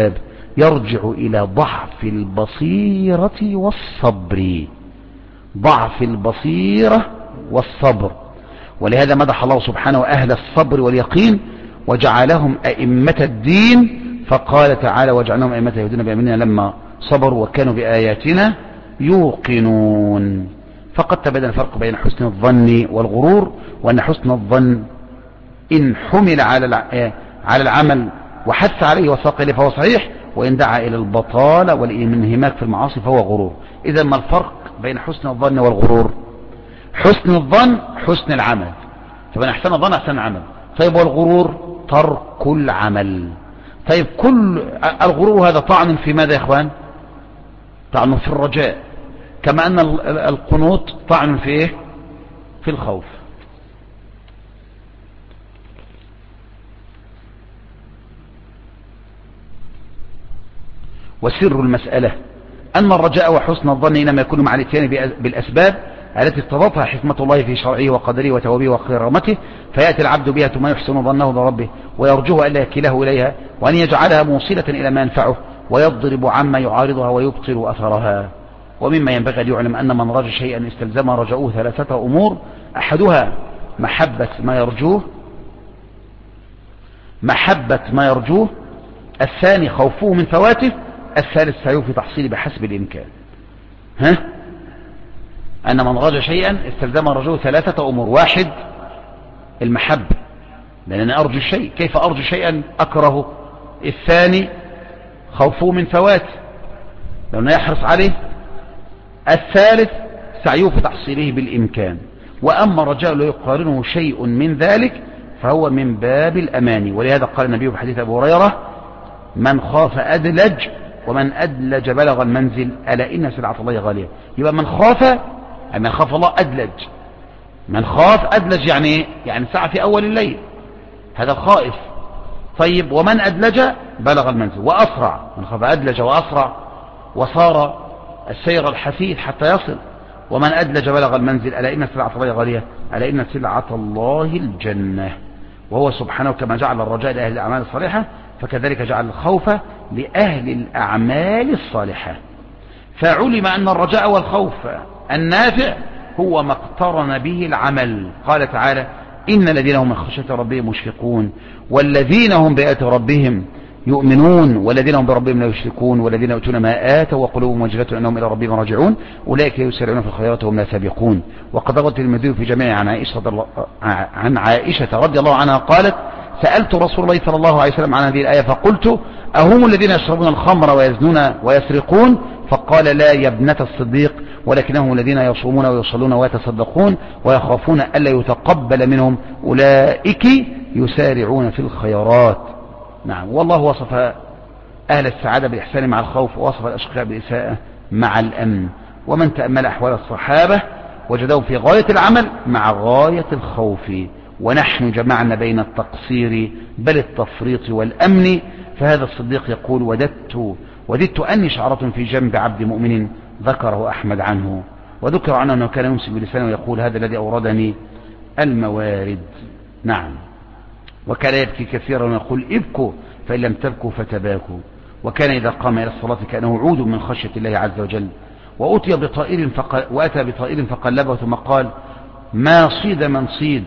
يرجع إلى ضعف البصيرة والصبر، ضعف البصيرة والصبر. ولهذا مدح الله سبحانه أهل الصبر واليقين وجعلهم أئمة الدين، فقال تعالى وجعلناهم أئمة يهدون بأمرنا لما صبروا وكانوا بآياتنا يوقنون. فقد تبين الفرق بين حسن الظن والغرور، وأن حسن الظن إن حمل على على العمل وحث عليه وساق إليه فهو صحيح، وإن دعا إلى البطالة والانهماك في المعاصي فهو غرور. إذا ما الفرق بين حسن الظن والغرور؟ حسن الظن حسن العمل، فمن أحسن الظن أحسن العمل. طيب والغرور ترك العمل. طيب كل الغرور هذا طعن في ماذا يا إخوان؟ طعن في الرجاء، كما أن القنوط طعن في إيه؟ في الخوف. وسر المسألة أن الرجاء وحسن الظن إنما يكون مع الاتيان بالأسباب التي اقتضتها حكمة الله في شرعه وقدره وتوابه وكرامته، فيأتي العبد بها ثم يحسن ظنه بربه ويرجوه ألا يكله إليها، وأن يجعلها موصلة إلى ما ينفعه ويضرب عما يعارضها ويبطل أثرها. ومما ينبغي أن يعلم أن من رجى شيئا استلزم رجاؤه ثلاثة أمور: أحدها محبة ما يرجوه محبة ما يرجوه الثاني خوفه من فواته، الثالث سعيه في تحصيله بحسب الإمكان. ها؟ أن من رجى شيئا استلزم رجوه ثلاثة أمور: واحد المحبة، لأنني أرجو الشيء، كيف أرجو شيئا أكرهه؟ الثاني خوفه من فواته، لأنه يحرص عليه. الثالث سعيه في تحصيله بالإمكان. وأما الرجاء لا يقارنه شيء من ذلك فهو من باب الأماني. ولهذا قال النبي في حديث أبو هريرة: من خاف أدلج ومن أدلج بلغ المنزل ألا إن سلعة الله غالية. يبقى من خاف، من خاف الله أدلج. من خاف أدلج يعني يعني ساعة في أول الليل، هذا خائف. طيب ومن أدلج بلغ المنزل وأسرع. من خاف أدلج وأسرع وصار السير الحثيث حتى يصل. ومن أدلج بلغ المنزل ألا إن سلعة الله غالية ألا إن سلعة الله الجنة. وهو سبحانه كما جعل الرجاء لأهل الأعمال الصالحة فكذلك جعل الخوف لأهل الأعمال الصالحة. فعلم أن الرجاء والخوف النافع هو ما اقترن به العمل. قال تعالى: إن الذين هم من خشية ربهم مشفقون والذين هم بآيات ربهم يؤمنون والذين هم بربهم لا يشركون والذين يؤتون ما آتوا وقلوبهم وجلة أنهم إلى ربهم راجعون أولئك يسارعون في الخيرات وهم لا سابقون. وقد روى الترمذي في جميع عن عائشة عن عائشة رضي الله عنها قالت: سألت رسول الله صلى الله عليه وسلم عن هذه الآية فقلت: أهم الذين يشربون الخمر ويزنون ويسرقون؟ فقال: لا يا ابنة الصديق، ولكنهم الذين يصومون ويصلون ويتصدقون ويخافون ألا يتقبل منهم أولئك يسارعون في الخيرات. نعم. والله وصف أهل السعادة بالإحسان مع الخوف، ووصف الأشقياء بالإساءة مع الأمن. ومن تأمل أحوال الصحابة وجدهم في غاية العمل مع غاية الخوف. ونحن جمعنا بين التقصير بل التفريط والأمن. فهذا الصديق يقول: وددت وددت أني شعرة في جنب عبد مؤمن ذكره أحمد عنه. وذكر عنه أنه كان يمسك بلسانه ويقول: هذا الذي أوردني الموارد. نعم. وكان يبكي كثيرا ويقول: ابكوا فإن لم تبكوا فتباكوا. وكان إذا قام إلى الصلاة كأنه عود من خشية الله عز وجل. وأتي بطائر فقل وأتى بطائر فقلبه ثم قال: ما صيد من صيد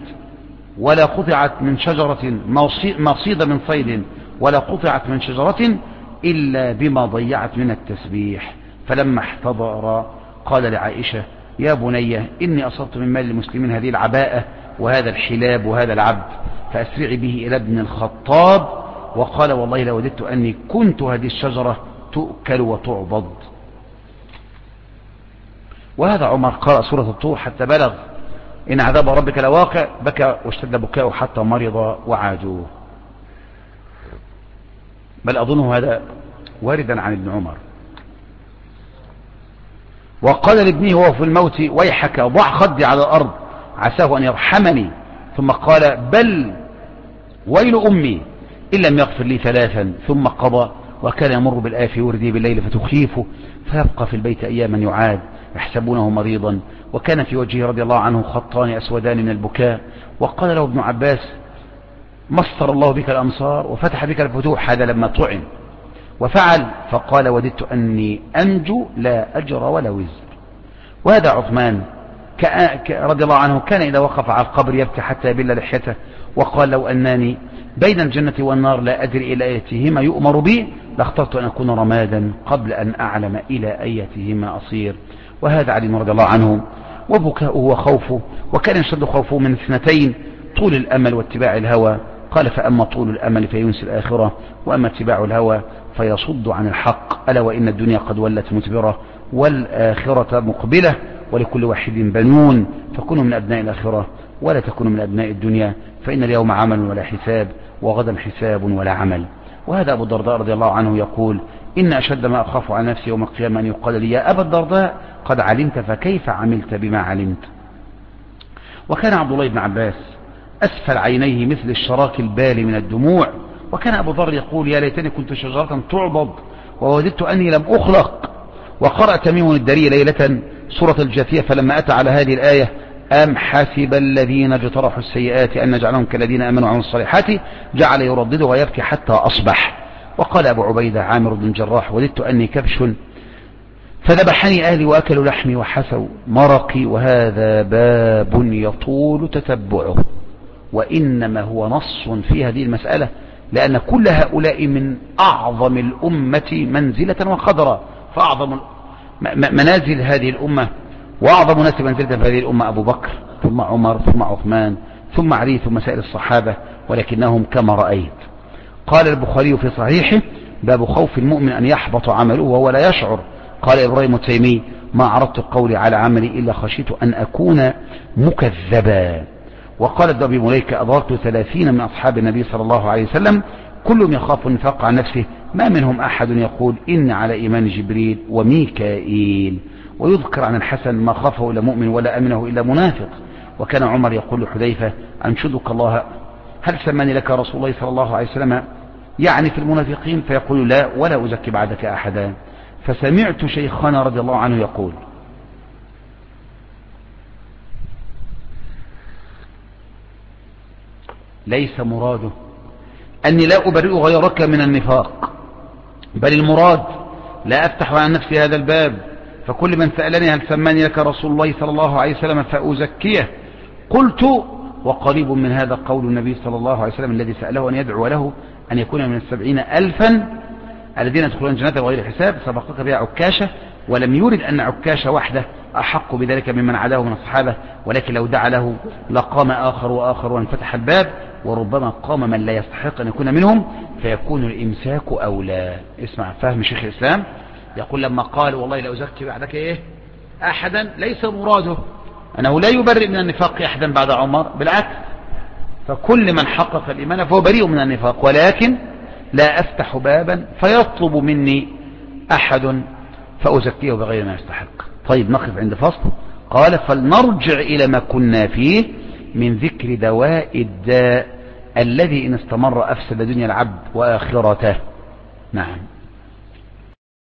ولا قطعت من شجرة ما صيد من صيد ولا قطعت من شجرة إلا بما ضيعت من التسبيح. فلما احتضر قال لعائشة: يا بني إني أصبت من مال المسلمين هذه العباءة وهذا الحلاب وهذا العبد، فأسرعي به إلى ابن الخطاب. وقال: والله لوددت أني كنت هذه الشجرة تؤكل وتعضد. وهذا عمر قرأ سورة الطور حتى بلغ: إن عذاب ربك لواقع، بكى واشتد بكاؤه حتى مرض وعادوه. بل أظنه هذا واردا عن ابن عمر. وقال لابنه وهو في الموت: ويحك ضع خدي على الأرض عساه أن يرحمني. ثم قال: بل ويل أمي إن لم يغفر لي ثلاثا. ثم قضى: وكان يمر بالآية في ورده بالليل فتخيفه فيبقى في البيت أياما يعاد يحسبونه مريضا. وكان في وجهه رضي الله عنه خطان أسودان من البكاء. وقال له ابن عباس: مصر الله بك الأمصار وفتح بك الفتوح. هذا لما طعن. وفعل فقال وددت أني أنجو لا أجر ولا وزر. وهذا عثمان رضي الله عنه كان إذا وقف على القبر يبكي حتى يبل لحيته، وقال لو أنني بين الجنة والنار لا أدري إلى أيتهما يؤمر بي لاخترت أن أكون رمادا قبل أن أعلم إلى أيتهما أصير. وهذا علي رضي الله عنه وبكاؤه وخوفه، وكان يشد خوفه من اثنتين: طول الأمل واتباع الهوى. قال فأما طول الأمل فينسي الآخرة، وأما اتباع الهوى فيصد عن الحق. ألا وإن الدنيا قد ولت مدبرة والآخرة مقبلة، ولكل واحد بنون، فكونوا من أبناء الآخرة ولا تكونوا من أبناء الدنيا، فإن اليوم عمل ولا حساب، وغدا حساب ولا عمل. وهذا أبو الدرداء رضي الله عنه يقول: إن أشد ما أخاف على نفسي يوم القيامة أن يقال لي يا أبا الدرداء قد علمت فكيف عملت بما علمت. وكان عبد الله بن عباس أسفل عينيه مثل الشراك البالي من الدموع. وكان أبو ذر يقول: يا ليتني كنت شجرة تعضد ووددت أني لم أخلق. وقرأ تميم الدري ليلة سورة الجاثية فلما أتى على هذه الآية: أم حسب الذين اجترحوا السيئات أن نجعلهم كالذين آمنوا وعملوا الصالحات، جعل يردد ويبكي حتى أصبح. وقال أبو عبيدة عامر بن الجراح: وددت أني كبش فذبحني أهلي وأكلوا لحمي وحسوا مرقي. وهذا باب يطول تتبعه، وإنما هو نص في هذه المسألة، لأن كل هؤلاء من أعظم الأمة منزلة وقدرا. فأعظم منازل هذه الأمة وأعظم ناس منزلة في هذه الأمة أبو بكر، ثم عمر، ثم عثمان، ثم علي، ثم سائر الصحابة، ولكنهم كما رأيت. قال البخاري في صحيحه: باب خوف المؤمن أن يحبط عمله وهو لا يشعر. قال إبراهيم التيمي: ما عرضت قولي على عملي إلا خشيت أن أكون مكذبا. وقال الدبي مليكة: أضرت ثلاثين من أصحاب النبي صلى الله عليه وسلم كلهم يخاف النفاق عن نفسه، ما منهم أحد يقول إن على إيمان جبريل وميكائيل. ويذكر عن الحسن: ما خافه إلا مؤمن ولا أمنه إلا منافق. وكان عمر يقول لحذيفة: أنشدك الله هل سماني لك رسول الله صلى الله عليه وسلم يعني في المنافقين؟ فيقول: لا ولا أزكي بعدك أحدا. فسمعت شيخنا رضي الله عنه يقول: ليس مراده أني لا أبرئ غيرك من النفاق، بل المراد لا أفتح عن نفسي هذا الباب، فكل من سألني هل سماني لك رسول الله صلى الله عليه وسلم فأزكيه. قلت: وقريب من هذا قول النبي صلى الله عليه وسلم الذي سأله أن يدعو له أن يكون من السبعين ألفا الذين يدخلون الجنة بغير حساب، سبقك بها عكاشة، ولم يرد أن عكاشة وحده أحق بذلك ممن عداه من الصحابة، ولكن لو دعا له لقام آخر وآخر وانفتح الباب، وربما قام من لا يستحق أن يكون منهم، فيكون الإمساك أولى. اسمع فهم شيخ الإسلام، يقول لما قال والله لا أزكي بعدك إيه أحدا، ليس مراده أنه لا يبرئ من النفاق أحدا بعد عمر، بالعكس، فكل من حقق الإيمان فهو بريء من النفاق، ولكن لا أفتح بابا فيطلب مني أحد فأزكيه بغير ما يستحق. طيب نقف عند فصل. قال: فلنرجع إلى ما كنا فيه من ذكر دواء الداء الذي إن استمر أفسد دنيا العبد وآخرته. نعم.